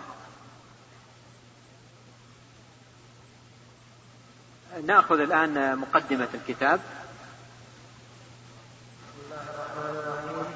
نأخذ الآن مقدمة الكتاب.
بسم الله الرحمن الرحيم.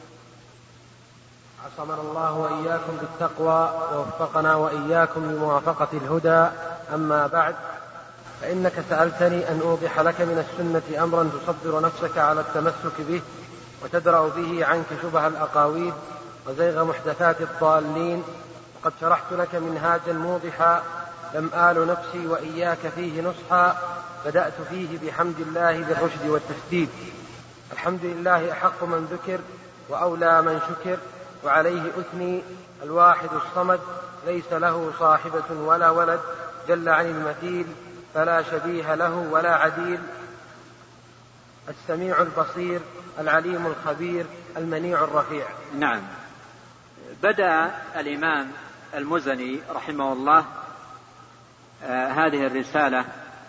عصمنا الله وإياكم بالتقوى ووفقنا وإياكم لموافقة الهدى. أما بعد، فإنك سألتني أن أوضح لك من السنة أمرا تصبر نفسك على التمسك به وتدرأ به عنك شبه الأقاويل وزيغ محدثات الضالين، وقد شرحت لك منهاجا موضحا لم آل نفسي وإياك فيه نصحا، بدأت فيه بحمد الله بالرشد والتسديد. الحمد لله أحق من ذكر وأولى من شكر، وعليه أثني الواحد الصمد ليس له صاحبة ولا ولد، جل عن المثيل فلا شبيه له ولا عديل، السميع البصير العليم الخبير المنيع الرفيع.
نعم. بدأ الإمام المزني رحمه الله آه هذه الرسالة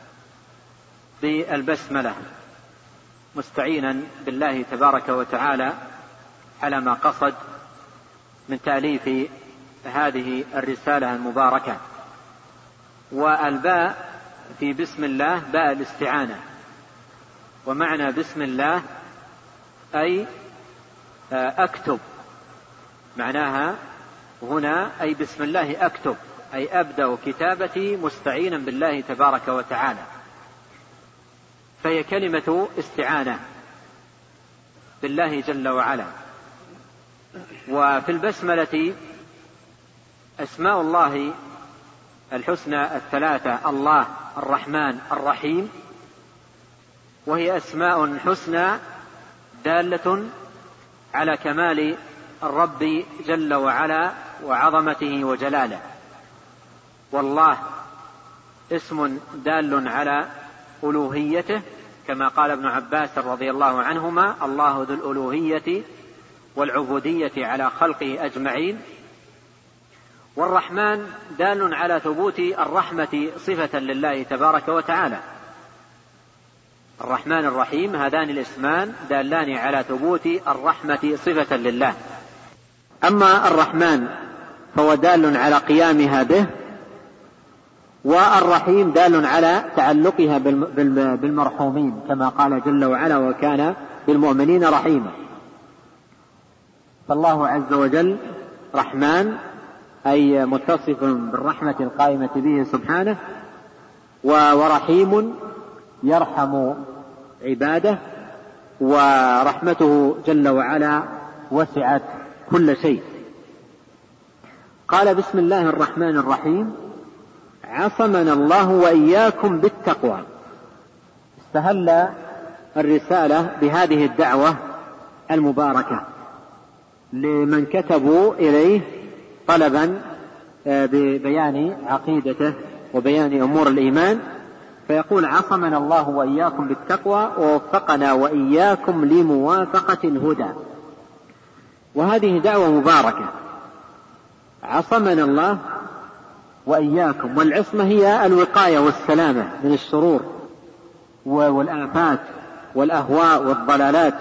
بالبسملة مستعينا بالله تبارك وتعالى على ما قصد من تأليف هذه الرسالة المباركة. والباء في بسم الله باء الاستعانة، ومعنى بسم الله أي أكتب، معناها هنا أي بسم الله أكتب، أي أبدأ كتابتي مستعينا بالله تبارك وتعالى، فهي كلمة استعانة بالله جل وعلا. وفي البسملة أسماء الله الحسنى الثلاثة: الله الرحمن الرحيم، وهي أسماء حسنى دالة على كمال الرب جل وعلا وعظمته وجلاله. والله اسم دال على ألوهيته، كما قال ابن عباس رضي الله عنهما: الله ذو الألوهية والعبودية على خلقه أجمعين. والرحمن دال على ثبوت الرحمة صفة لله تبارك وتعالى، الرحمن الرحيم هذان الاسمان دالان على ثبوت الرحمة صفة لله.
أما الرحمن فهو دال على قيامها به، والرحيم دال على تعلقها بالمرحومين كما قال جل وعلا وكان بالمؤمنين رحيما. فالله عز وجل رحمن أي متصف بالرحمة القائمة به سبحانه، ورحيم يرحم عباده، ورحمته جل وعلا وسعت كل شيء. قال بسم الله الرحمن الرحيم عصمنا الله وإياكم بالتقوى. استهل الرسالة بهذه الدعوة المباركة لمن كتبوا إليه طلبا ببيان عقيدته وبيان أمور الإيمان، فيقول عصمنا الله وإياكم بالتقوى ووفقنا وإياكم لموافقة الهدى. وهذه دعوة مباركة، عصمنا الله وإياكم، والعصمة هي الوقاية والسلامة من الشرور والآفات والأهواء والضلالات.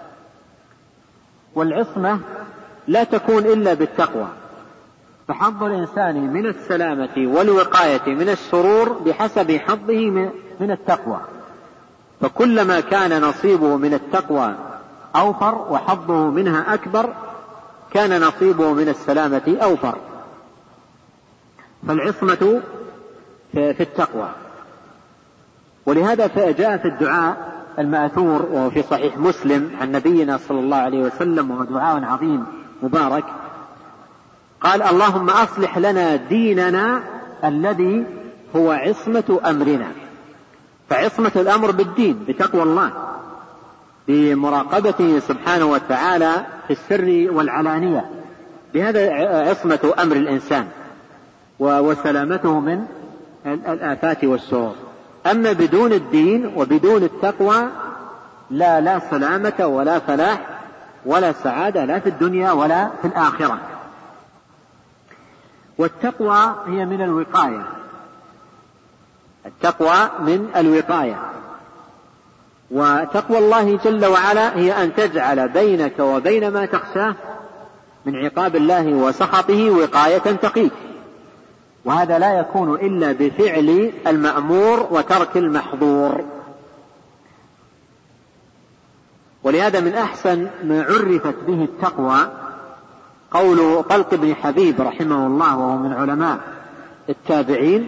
والعصمة لا تكون إلا بالتقوى، فحظ الإنسان من السلامة والوقاية من الشرور بحسب حظه من التقوى، فكلما كان نصيبه من التقوى أوفر وحظه منها أكبر كان نصيبه من السلامة أوفر. فالعصمة في التقوى. ولهذا جاء في الدعاء المأثور وهو في صحيح مسلم عن نبينا صلى الله عليه وسلم، وهو دعاء عظيم مبارك، قال اللهم أصلح لنا ديننا الذي هو عصمة أمرنا. فعصمة الأمر بالدين بتقوى الله، بمراقبته سبحانه وتعالى في السر والعلانية، بهذا عصمة أمر الإنسان وسلامته من الآفات والشرور. أما بدون الدين وبدون التقوى لا لا سلامة ولا فلاح ولا سعادة لا في الدنيا ولا في الآخرة. والتقوى هي من الوقاية، التقوى من الوقاية. وتقوى الله جل وعلا هي أن تجعل بينك وبين ما تخشاه من عقاب الله وسخطه وقاية تقيك، وهذا لا يكون إلا بفعل المأمور وترك المحظور. ولهذا من أحسن ما عرفت به التقوى قول طلق بن حبيب رحمه الله، وهو من علماء التابعين،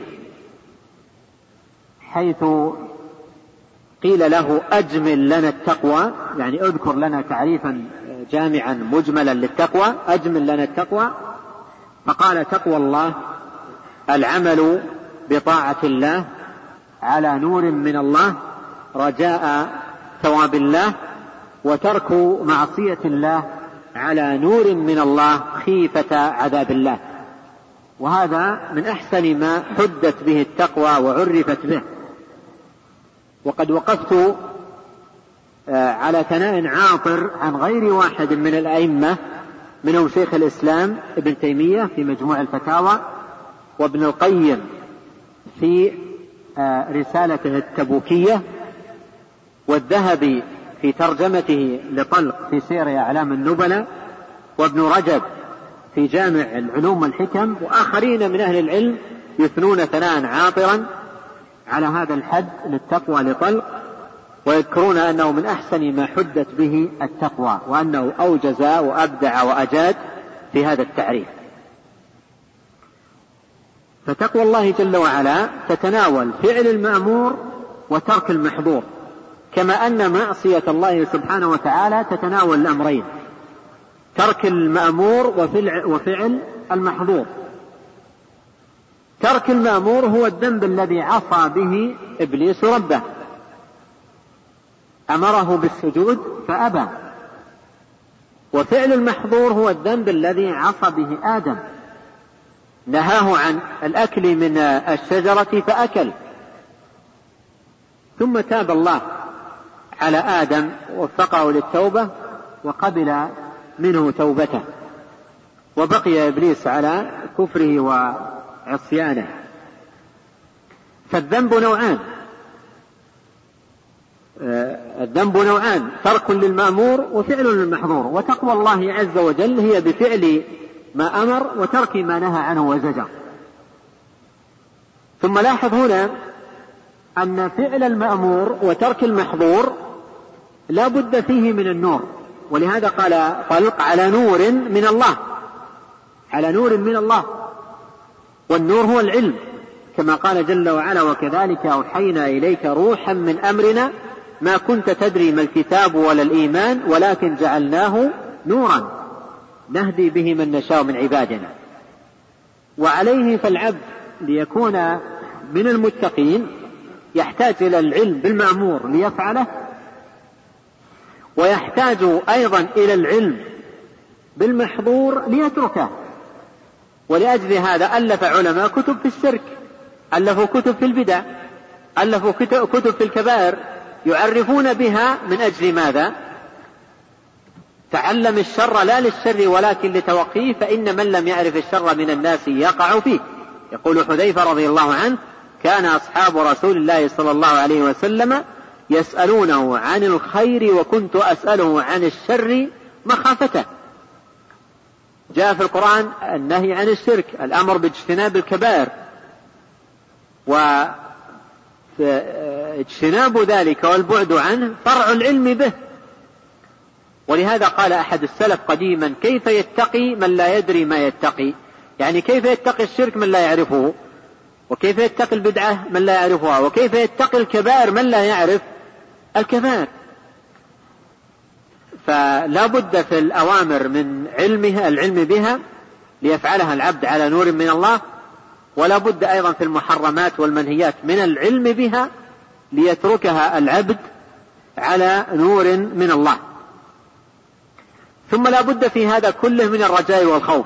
حيث قيل له أجمل لنا التقوى، يعني اذكر لنا تعريفا جامعا مجملا للتقوى، أجمل لنا التقوى. فقال تقوى الله العمل بطاعة الله على نور من الله رجاء ثواب الله، وترك معصية الله على نور من الله خيفة عذاب الله. وهذا من أحسن ما حدت به التقوى وعرفت به. وقد وقفت على ثناء عاطر عن غير واحد من الأئمة، منهم شيخ الإسلام ابن تيمية في مجموع الفتاوى، وابن القيم في رسالته التبوكية، والذهبي في ترجمته لطلق في سير أعلام النبلاء، وابن رجب في جامع العلوم والحكم، وآخرين من أهل العلم يثنون ثناء عاطرا على هذا الحد للتقوى لطلق، ويذكرون أنه من أحسن ما حدت به التقوى، وأنه أوجز وأبدع وأجاد في هذا التعريف. فتقوى الله جل وعلا تتناول فعل المأمور وترك المحظور، كما أن معصية الله سبحانه وتعالى تتناول الأمرين، ترك المأمور وفعل المحظور. ترك المأمور هو الذنب الذي عصى به إبليس ربه، أمره بالسجود فأبى. وفعل المحظور هو الذنب الذي عصى به آدم، نهاه عن الأكل من الشجرة فأكل، ثم تاب الله على آدم ووفقه للتوبة وقبل منه توبته، وبقي إبليس على كفره وعصيانه. فالذنب نوعان،
الذنب نوعان: ترك للمأمور وفعل للمحظور. وتقوى الله عز وجل هي بفعل ما أمر وترك ما نهى عنه وزجر. ثم لاحظ هنا أن فعل المأمور وترك المحظور لا بد فيه من النور، ولهذا قال خلق على نور من الله، على نور من الله، والنور هو العلم، كما قال جل وعلا: وكذلك أوحينا إليك روحا من أمرنا ما كنت تدري ما الكتاب ولا الإيمان ولكن جعلناه نورا نهدي به من نشاء من عبادنا. وعليه فالعبد ليكون من المتقين يحتاج إلى العلم بالمأمور ليفعله، ويحتاج أيضا إلى العلم بالمحظور ليتركه. ولأجل هذا ألف علماء كتب في الشرك، ألفوا كتب في البدع، ألفوا كتب في الكبائر يعرفون بها من أجل ماذا؟ تعلم الشر لا للشر ولكن لتوقيه، فإن من لم يعرف الشر من الناس يقع فيه. يقول حذيفة رضي الله عنه: كان أصحاب رسول الله صلى الله عليه وسلم يسألونه عن الخير وكنت أسأله عن الشر مخافته. جاء في القرآن النهي عن الشرك، الأمر باجتناب الكبائر، واجتناب ذلك والبعد عنه فرع العلم به. ولهذا قال أحد السلف قديما: كيف يتقي من لا يدري ما يتقي؟ يعني كيف يتقي الشرك من لا يعرفه، وكيف يتقي البدعة من لا يعرفها، وكيف يتقي الكبائر من لا يعرف الكبائر. فلا بد في الأوامر من علمها العلم بها ليفعلها العبد على نور من الله، ولا بد أيضا في المحرمات والمنهيات من العلم بها ليتركها العبد على نور من الله. ثم لا بد في هذا كله من الرجاء والخوف،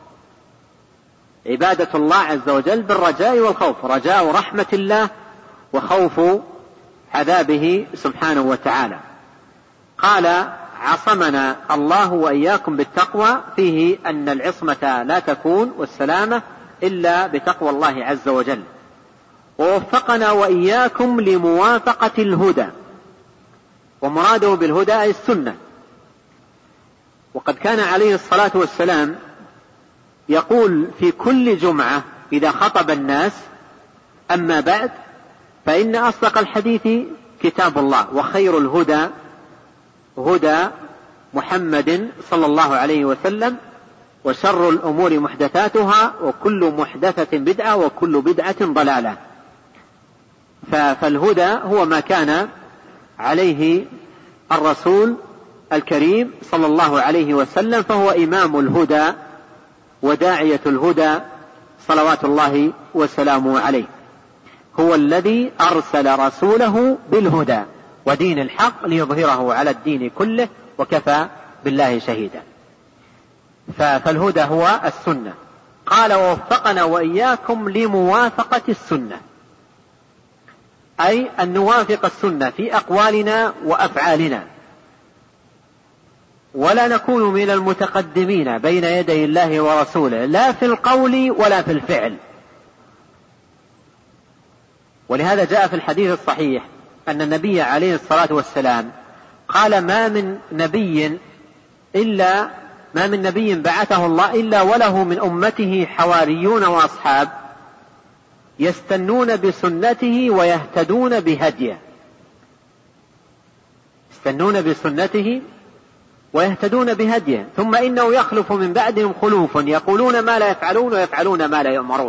عبادة الله عز وجل بالرجاء والخوف، رجاء رحمة الله وخوف عذابه سبحانه وتعالى. قال: عصمنا الله وإياكم بالتقوى، فيه أن العصمة لا تكون والسلامة إلا بتقوى الله عز وجل. ووفقنا وإياكم لموافقة الهدى، ومراده بالهدى أي السنة. وقد كان عليه الصلاة والسلام يقول في كل جمعة إذا خطب الناس: أما بعد فإن أصدق الحديث كتاب الله، وخير الهدى هدى محمد صلى الله عليه وسلم، وشر الأمور محدثاتها، وكل محدثة بدعة، وكل بدعة ضلالة. فالهدى هو ما كان عليه الرسول الكريم صلى الله عليه وسلم، فهو إمام الهدى وداعية الهدى صلوات الله وسلامه عليه. هو الذي أرسل رسوله بالهدى ودين الحق ليظهره على الدين كله وكفى بالله شهيدا. فالهدى هو السنة. قال: ووفقنا وإياكم لموافقة السنة، أي أن نوافق السنة في أقوالنا وأفعالنا، ولا نكون من المتقدمين بين يدي الله ورسوله لا في القول ولا في الفعل. ولهذا جاء في الحديث الصحيح أن النبي عليه الصلاة والسلام قال: ما من نبي إلا ما من نبي بعثه الله إلا وله من أمته حواريون وأصحاب يستنون بسنته ويهتدون بهديه. يستنون بسنته ويهتدون بهديه، ثم إنه يخلف من بعدهم خلوف يقولون ما لا يفعلون ويفعلون ما لا يؤمرون.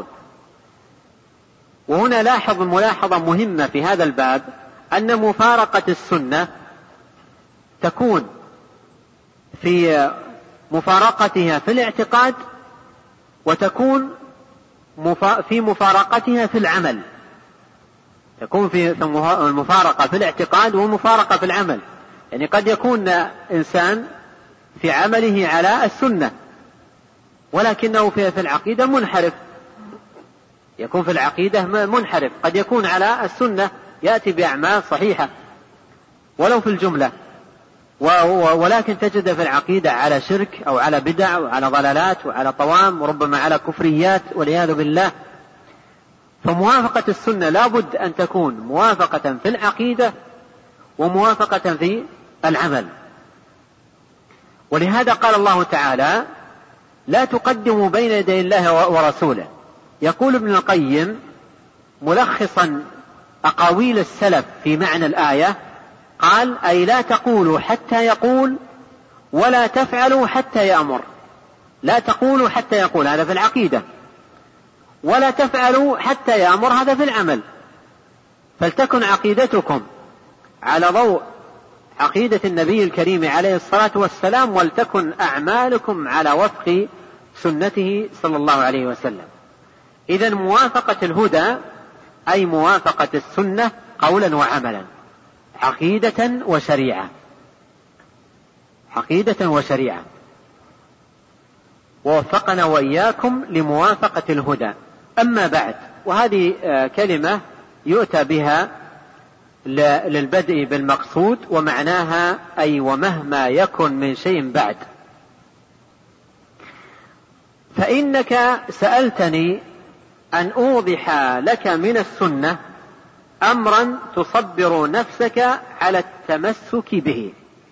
وهنا لاحظ ملاحظة مهمة في هذا الباب، أن مفارقة السنة تكون في مفارقتها في الاعتقاد، وتكون في مفارقتها في العمل. تكون في المفارقة في الاعتقاد ومفارقة في العمل. يعني قد يكون إنسان في عمله على السنة ولكنه في العقيدة منحرف، يكون في العقيدة منحرف. قد يكون على السنة يأتي بأعمال صحيحة ولو في الجملة، ولكن تجد في العقيدة على شرك أو على بدع وعلى ضلالات وعلى طوام وربما على كفريات والعياذ بالله. فموافقة السنة لا بد أن تكون موافقة في العقيدة
وموافقة في العمل. ولهذا قال الله تعالى: لا تقدموا بين يدي الله ورسوله. يقول ابن القيم ملخصا أقاويل السلف في معنى الآية، قال: أي لا تقولوا حتى يقول، ولا تفعلوا حتى يأمر. لا تقولوا حتى يقول، هذا في العقيدة، ولا تفعلوا حتى يأمر، هذا في العمل. فلتكن عقيدتكم على ضوء عقيدة النبي الكريم عليه الصلاة والسلام، ولتكن أعمالكم على وفق سنته صلى الله عليه وسلم. إذن موافقة الهدى أي موافقة السنة قولا وعملا، عقيدة وشريعة، عقيدة وشريعة. ووفقنا وإياكم لموافقة الهدى. أما بعد، وهذه كلمة يؤتى بها للبدء بالمقصود، ومعناها أي ومهما يكن من شيء بعد. فإنك سألتني أن أوضح لك من السنة أمرا تصبر نفسك على التمسك به.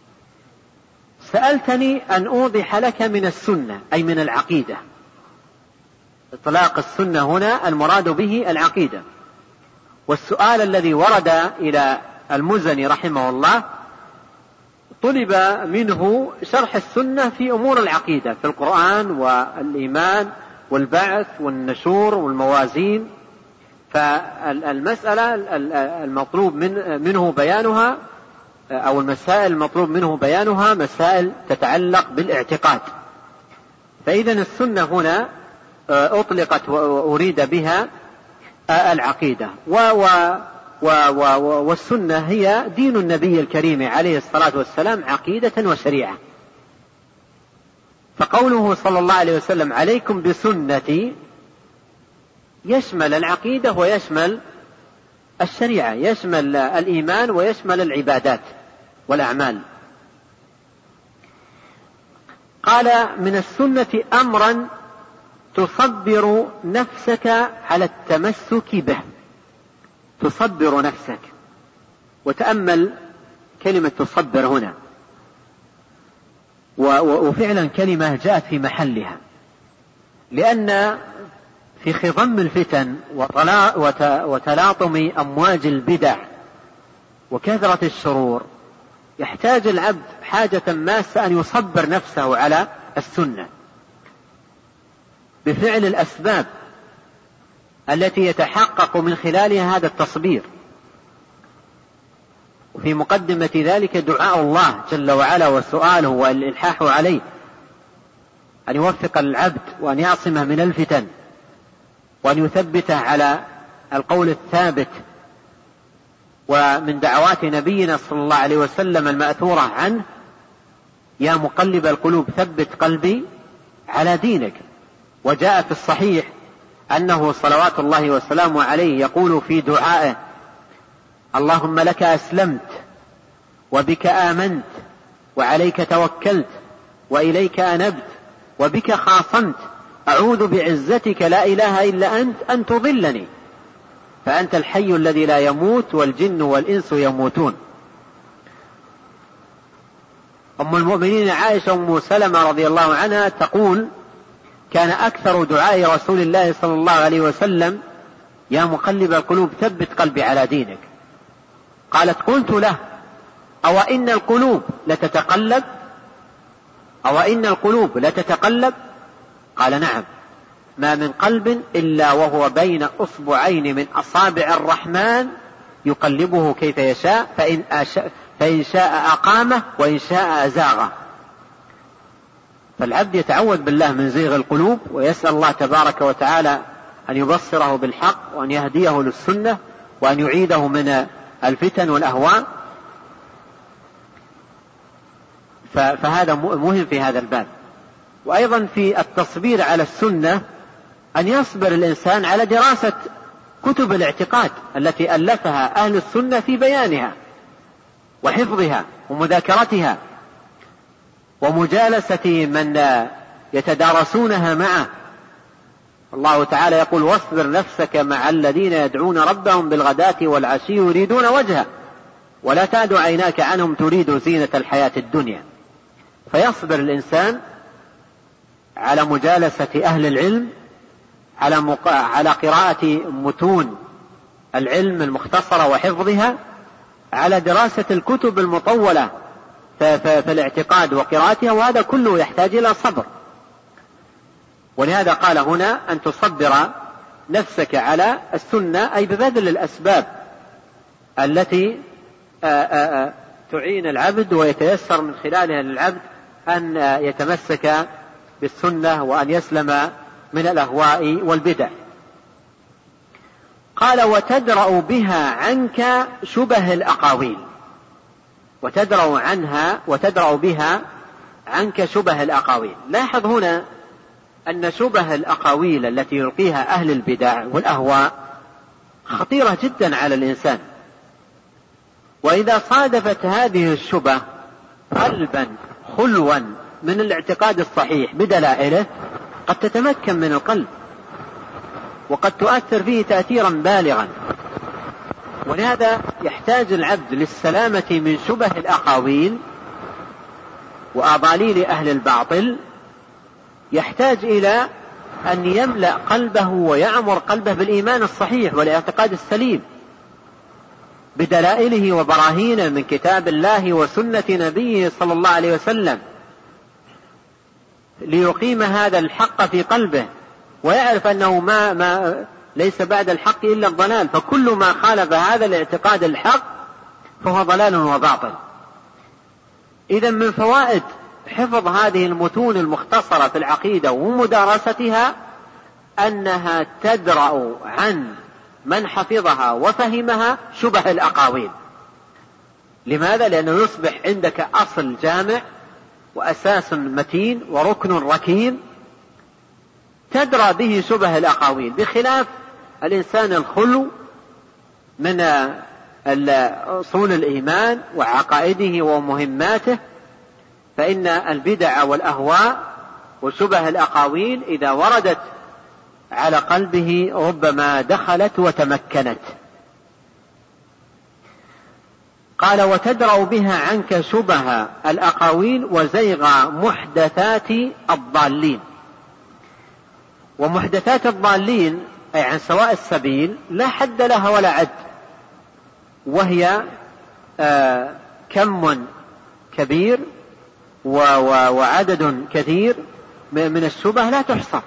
سألتني أن أوضح لك من السنة أي من العقيدة. إطلاق السنة هنا المراد به العقيدة. والسؤال الذي ورد إلى المزني رحمه الله طلب منه شرح السنة في أمور العقيدة، في القرآن والإيمان والبعث والنشور والموازين. فالمسألة المطلوب منه بيانها أو المسائل المطلوب منه بيانها مسائل تتعلق بالاعتقاد. فإذا السنة هنا أطلقت وأريد بها العقيدة، والسنة هي دين النبي الكريم عليه الصلاة والسلام عقيدة وشريعة. فقوله صلى الله عليه وسلم: عليكم بسنتي، يشمل العقيدة ويشمل الشريعة، يشمل الإيمان ويشمل العبادات والأعمال. قال: من السنة أمرا تصبر نفسك على التمسك به. تصبر نفسك، وتأمل كلمة تصبر هنا، وفعلا كلمة جاءت في محلها، لأن في خضم الفتن وتلاطم أمواج البدع وكثرة الشرور يحتاج العبد حاجة ماسة أن يصبر نفسه على السنة بفعل الأسباب التي يتحقق من خلالها هذا التصبير. وفي مقدمة ذلك دعاء الله جل وعلا وسؤاله والإلحاح عليه أن يوفق العبد وأن يعصمه من الفتن وأن يثبته على القول الثابت. ومن دعوات نبينا صلى الله عليه وسلم المأثورة عنه: يا مقلب القلوب ثبت قلبي على دينك. وجاء في الصحيح أنه صلوات الله وسلامه عليه يقول في دعائه: اللهم لك أسلمت وبك آمنت وعليك توكلت وإليك أنبت وبك خاصمت، أعوذ بعزتك لا إله إلا أنت أن تضلني، فأنت الحي الذي لا يموت والجن والإنس يموتون. أم المؤمنين عائشة أم سلمة رضي الله عنها تقول: كان أكثر دعاء رسول الله صلى الله عليه وسلم: يا مقلب القلوب ثبت قلبي على دينك. قالت: قلت له: أو إن القلوب لتتقلب أو إن القلوب لتتقلب قال: نعم، ما من قلب إلا وهو بين أصبعين من أصابع الرحمن يقلبه كيف يشاء، فإن, أشاء فإن شاء أقامه وإن شاء أزاغه. فالعبد يتعوذ بالله من زيغ القلوب، ويسأل الله تبارك وتعالى أن يبصره بالحق وأن يهديه للسنة وأن يعيده من الفتن والأهواء. فهذا مهم في هذا الباب. وأيضا في التصبير على السنة أن يصبر الإنسان على دراسة كتب الاعتقاد التي ألفها أهل السنة في بيانها وحفظها ومذاكرتها ومجالسة من يتدارسونها معه. الله تعالى يقول: واصبر نفسك مع الذين يدعون ربهم بالغداة والعشي يريدون وجهه ولا تعد عيناك عنهم تريد زينة الحياة الدنيا. فيصبر الإنسان على مجالسة أهل العلم، على, مق... على قراءة متون العلم المختصرة وحفظها، على دراسة الكتب المطولة في الاعتقاد وقراءتها، وهذا كله يحتاج إلى صبر. ولهذا قال هنا أن تصبر نفسك على السنة، أي ببذل الأسباب التي آآ آآ تعين العبد ويتيسر من خلالها للعبد أن يتمسك بالسنة وأن يسلم من الأهواء والبدع. قال وتدرأ بها عنك شبه الأقاويل، وتدرأ عنها وتدرأ بها عنك شبه الأقاويل. لاحظ هنا أن شبه الأقاويل التي يلقيها أهل البدع والأهواء خطيرة جدا على الإنسان، وإذا صادفت هذه الشبه قلبا خلوا من الاعتقاد الصحيح بدلائله قد تتمكن من القلب وقد تؤثر فيه تأثيرا بالغا. ولهذا يحتاج العبد للسلامة من شبه الأقاويل وأضاليل أهل الباطل، يحتاج إلى أن يملأ قلبه ويعمر قلبه بالإيمان الصحيح والاعتقاد السليم بدلائله وبراهينه من كتاب الله وسنة نبيه صلى الله عليه وسلم، ليقيم هذا الحق في قلبه ويعرف أنه ما, ما ليس بعد الحق إلا الضلال، فكل ما خالف هذا الاعتقاد الحق فهو ضلال وباطل. إذن من فوائد حفظ هذه المتون المختصرة في العقيدة ومدارستها أنها تدرأ عن من حفظها وفهمها شبه الأقاويل. لماذا؟ لأنه يصبح عندك أصل جامع وأساس متين وركن ركين تدرى به شبه الأقاويل، بخلاف الإنسان الخلو من أصول الإيمان وعقائده ومهماته، فإن البدع والأهواء وشبه الأقاويل إذا وردت على قلبه ربما دخلت وتمكنت. قال وتدرأ بها عنك شبه الأقاويل وزيغ محدثات الضالين. ومحدثات الضالين أي عن سواء السبيل لا حد لها ولا عد، وهي آه كم كبير وعدد كثير من الشبه لا تحصى.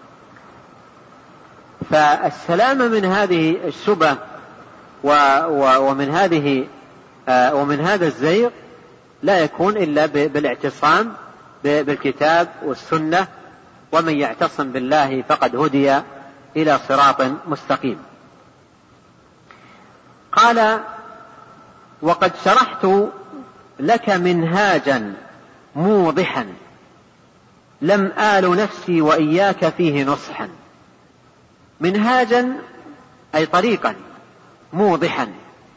فالسلامة من هذه الشبه ومن هذه ومن هذا الزيغ لا يكون إلا بالاعتصام بالكتاب والسنة، ومن يعتصم بالله فقد هدي إلى صراط مستقيم. قال وقد شرحت لك منهاجا موضحا لم آل نفسي وإياك فيه نصحا. منهاجا أي طريقا، موضحا،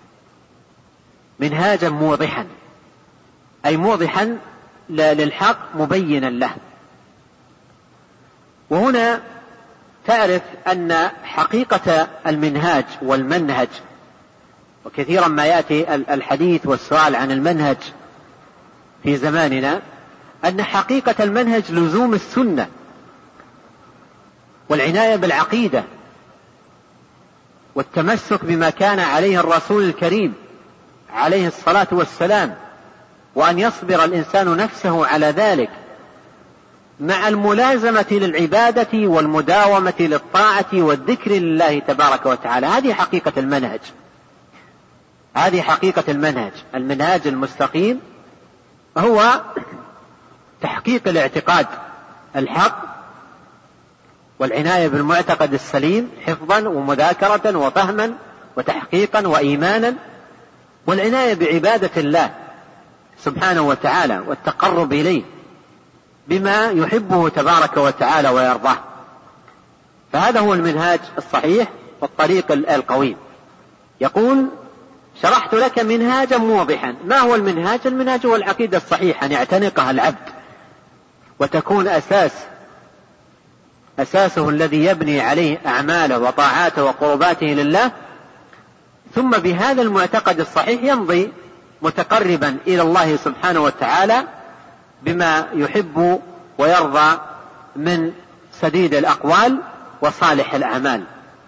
منهاجا موضحا أي موضحا للحق مبينا له. وهنا تعرف أن حقيقة المنهاج والمنهج، وكثيرا ما يأتي الحديث والسؤال عن المنهج في زماننا، أن حقيقة المنهج لزوم السنة والعناية بالعقيدة والتمسك بما كان عليه الرسول الكريم عليه الصلاة والسلام، وأن يصبر الإنسان نفسه على ذلك مع الملازمة للعبادة والمداومة للطاعة والذكر لله تبارك وتعالى. هذه حقيقة المنهج، هذه حقيقة المنهج. المنهاج المستقيم هو تحقيق الاعتقاد الحق والعناية بالمعتقد السليم حفظا ومذاكرة وفهما وتحقيقا وإيمانا، والعناية بعبادة الله سبحانه وتعالى والتقرب إليه بما يحبه تبارك وتعالى ويرضاه. فهذا هو المنهاج الصحيح والطريق القويم. يقول شرحت لك منهاجا موضحا. ما هو المنهاج؟ المنهاج هو العقيدة الصحيحة أن يعتنقها العبد وتكون أساس أساسه الذي يبني عليه أعماله وطاعاته وقرباته لله، ثم بهذا المعتقد الصحيح يمضي متقربا إلى الله سبحانه وتعالى بما يحب ويرضى من سديد الأقوال وصالح الأعمال.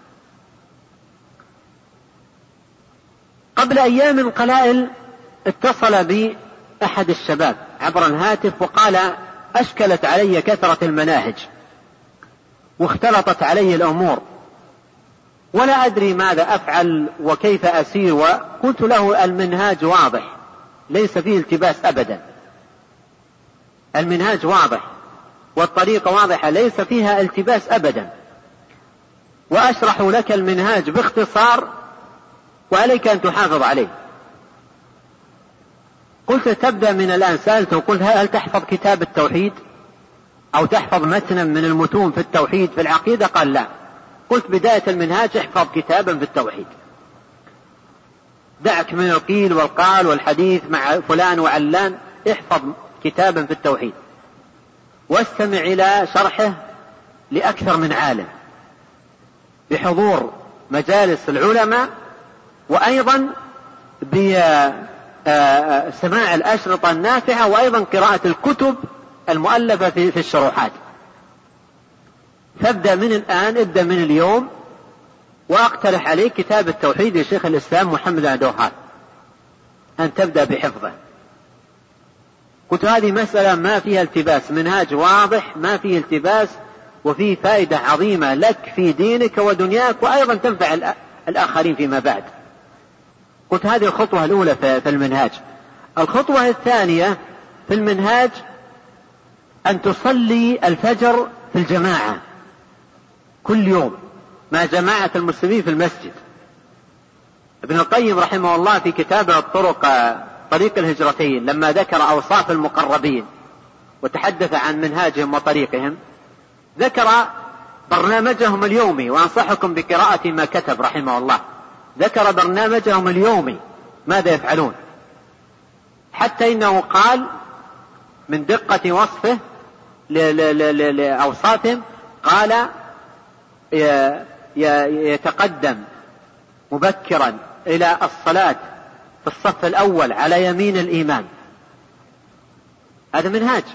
قبل أيام قلائل اتصل بي أحد الشباب عبر الهاتف وقال: أشكلت علي كثرة المناهج واختلطت علي الأمور ولا أدري ماذا أفعل وكيف أسير. وقلت له: المنهاج واضح ليس فيه التباس أبدا، المنهاج واضح والطريقة واضحة ليس فيها التباس أبدا، وأشرح لك المنهاج باختصار وعليك أن تحافظ عليه. قلت: تبدأ من الآن. سألته قلت: هل تحفظ كتاب التوحيد أو تحفظ متنا من المتون في التوحيد في العقيدة؟ قال: لا. قلت: بداية المنهاج احفظ كتابا في التوحيد، دعك من القيل والقال والحديث مع فلان وعلان، احفظ كتابا في التوحيد واستمع إلى شرحه لأكثر من عالم بحضور مجالس العلماء، وأيضا بسماع الأشرطة النافعة، وأيضا قراءة الكتب المؤلفة في الشروحات. فابدأ من الآن، ابدأ من اليوم، وأقترح عليك كتاب التوحيد لشيخ الإسلام محمد بن عبد الوهاب أن تبدأ بحفظه. قلت: هذه مسألة ما فيها التباس، منهاج واضح ما فيه التباس، وفيه فائدة عظيمة لك في دينك ودنياك، وأيضا تنفع الآخرين فيما بعد. قلت: هذه الخطوة الأولى في المنهاج. الخطوة الثانية في المنهاج أن تصلي الفجر في الجماعة كل يوم مع جماعة المسلمين في المسجد. ابن القيم رحمه الله في كتابه الطرق طريق الهجرتين لما ذكر أوصاف المقربين وتحدث عن منهاجهم وطريقهم، ذكر برنامجهم اليومي، وأنصحكم بقراءة ما كتب رحمه الله. ذكر برنامجهم اليومي ماذا يفعلون، حتى إنه قال من دقة وصفه لأوصافهم، قال: يتقدم مبكرا إلى الصلاة في الصف الأول على يمين الإمام. هذا منهاج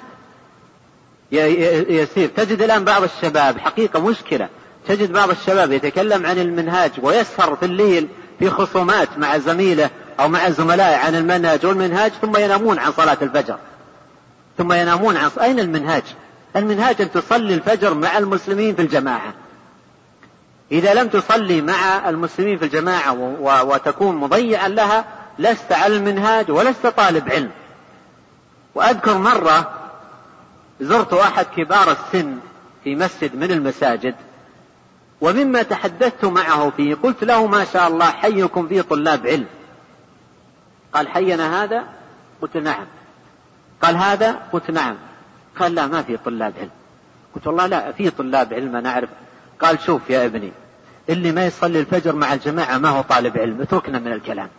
يسير. تجد الآن بعض الشباب، حقيقة مشكلة، تجد بعض الشباب يتكلم عن المنهاج ويسهر في الليل في خصومات مع زميله أو مع زملائه عن المنهج والمنهاج، ثم ينامون عن صلاة الفجر، ثم ينامون عن صلاة. أين المنهاج؟ المنهاج أن تصلي الفجر مع المسلمين في الجماعة. إذا لم تصلي مع المسلمين في الجماعة وتكون مضيعا لها، لست على المنهاج ولست طالب علم. وأذكر مرة زرت أحد كبار السن في مسجد من المساجد، ومما تحدثت معه فيه قلت له: ما شاء الله حيكم فيه طلاب علم. قال: حينا هذا؟ قلت: نعم. قال: هذا؟ قلت: نعم. قال: لا، ما في طلاب علم. قلت: والله لا، في طلاب علم أنا أعرف. قال: شوف يا ابني، اللي ما يصلي الفجر مع الجماعة ما هو طالب علم، اتركنا من الكلام.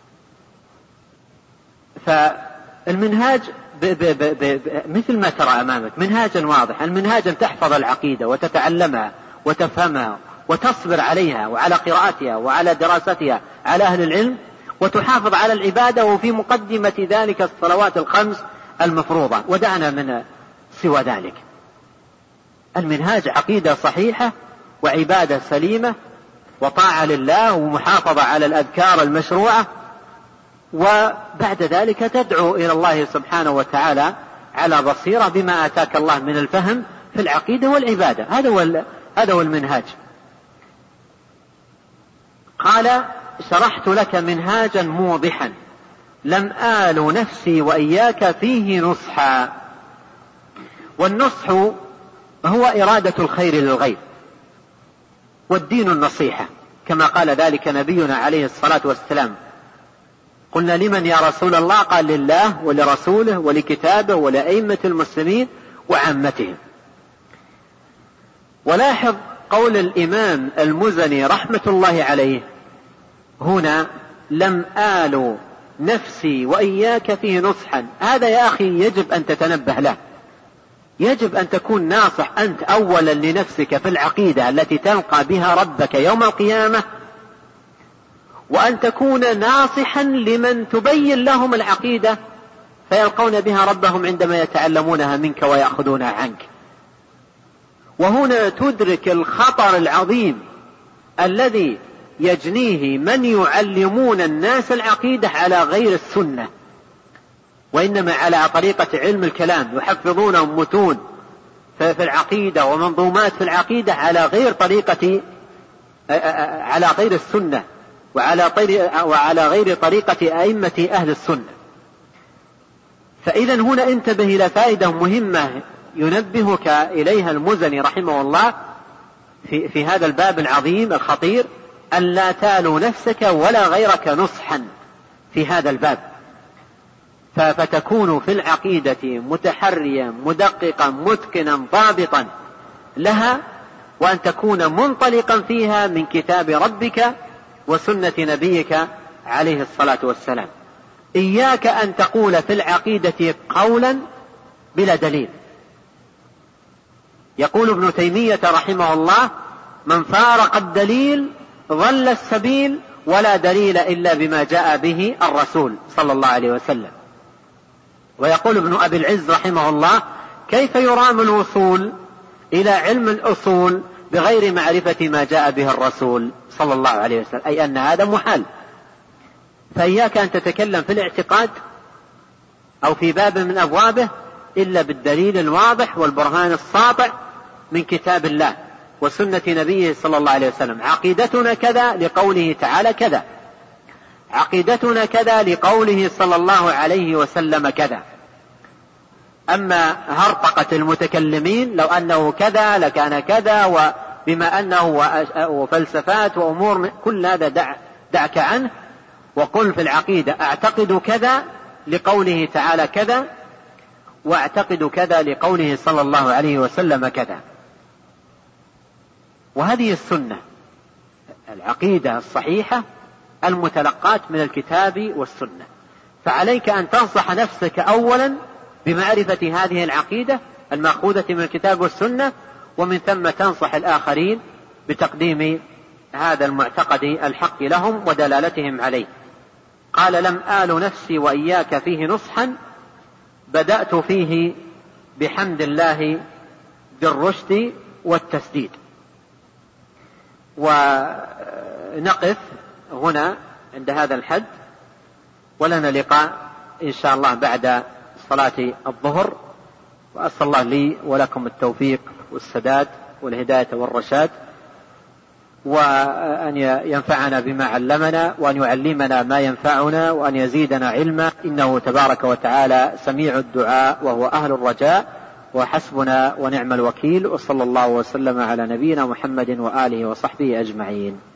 فالمنهاج ب ب ب ب مثل ما ترى أمامك منهاجا واضح. المنهاج أن تحفظ العقيدة وتتعلمها وتفهمها وتصبر عليها وعلى قراءتها وعلى دراستها على أهل العلم، وتحافظ على العبادة، وفي مقدمة ذلك الصلوات الخمس المفروضة، ودعنا من سوى ذلك. المنهاج عقيدة صحيحة وعبادة سليمة وطاعة لله ومحافظة على الأذكار المشروعة، وبعد ذلك تدعو إلى الله سبحانه وتعالى على بصيرة بما آتاك الله من الفهم في العقيدة والعبادة. هذا هو هذا هو المنهاج. قال: شرحت لك منهاجا موضحا لم آل نفسي وإياك فيه نصحا. والنصح هو إرادة الخير للغير، والدين النصيحة، كما قال ذلك نبينا عليه الصلاة والسلام. قلنا: لمن يا رسول الله؟ قال: لله ولرسوله ولكتابه ولأئمة المسلمين وعامتهم. ولاحظ قول الإمام المزني رحمة الله عليه هنا: لم آل نفسي وإياك فيه نصحا. هذا يا أخي يجب أن تتنبه له، يجب أن تكون ناصح أنت أولا لنفسك في العقيدة التي تلقى بها ربك يوم القيامة، وأن تكون ناصحا لمن تبين لهم العقيدة فيلقون بها ربهم عندما يتعلمونها منك ويأخذونها عنك. وهنا تدرك الخطر العظيم الذي يجنيه من يعلمون الناس العقيدة على غير السنة، وإنما على طريقة علم الكلام، يحفظونهم متون في العقيدة ومنظومات في العقيدة على غير طريقة على غير السنة وعلى وعلى غير طريقة أئمة أهل السنة. فإذا هنا انتبه إلى فائدة مهمة ينبهك إليها المزني رحمه الله في, في هذا الباب العظيم الخطير، أن لا تالو نفسك ولا غيرك نصحا في هذا الباب، فتكون في العقيدة متحريا مدققا متقنا ضابطا لها، وأن تكون منطلقا فيها من كتاب ربك وسنة نبيك عليه الصلاة والسلام. إياك أن تقول في العقيدة قولا بلا دليل. يقول ابن تيمية رحمه الله: من فارق الدليل ضل السبيل ولا دليل إلا بما جاء به الرسول صلى الله عليه وسلم. ويقول ابن أبي العز رحمه الله: كيف يرام الوصول إلى علم الأصول بغير معرفة ما جاء به الرسول صلى الله عليه وسلم، أي أن هذا محال. فإياك أن تتكلم في الاعتقاد أو في باب من أبوابه إلا بالدليل الواضح والبرهان الساطع من كتاب الله وسنة نبيه صلى الله عليه وسلم. عقيدتنا كذا لقوله تعالى كذا، عقيدتنا كذا لقوله صلى الله عليه وسلم كذا. أما هرطقة المتكلمين لو أنه كذا لكان كذا، وبما أنه وفلسفات وأمور كل هذا دع دعك عنه، وقل في العقيدة أعتقد كذا لقوله تعالى كذا، واعتقد كذا لقوله صلى الله عليه وسلم كذا. وهذه السنة العقيدة الصحيحة المتلقاة من الكتاب والسنة. فعليك أن تنصح نفسك أولا بمعرفة هذه العقيدة المأخوذة من الكتاب والسنة، ومن ثم تنصح الآخرين بتقديم هذا المعتقد الحق لهم ودلالتهم عليه. قال: لم آل نفسي وإياك فيه نصحا، بدأت فيه بحمد الله بالرشد والتسديد. ونقف هنا عند هذا الحد، ولنا لقاء إن شاء الله بعد صلاة الظهر. وأسأل الله لي ولكم التوفيق والسداد والهداية والرشاد، وأن ينفعنا بما علمنا، وأن يعلمنا ما ينفعنا، وأن يزيدنا علما، إنه تبارك وتعالى سميع الدعاء وهو أهل الرجاء، وحسبنا ونعم الوكيل. وصلى الله وسلم على نبينا محمد وآله وصحبه أجمعين.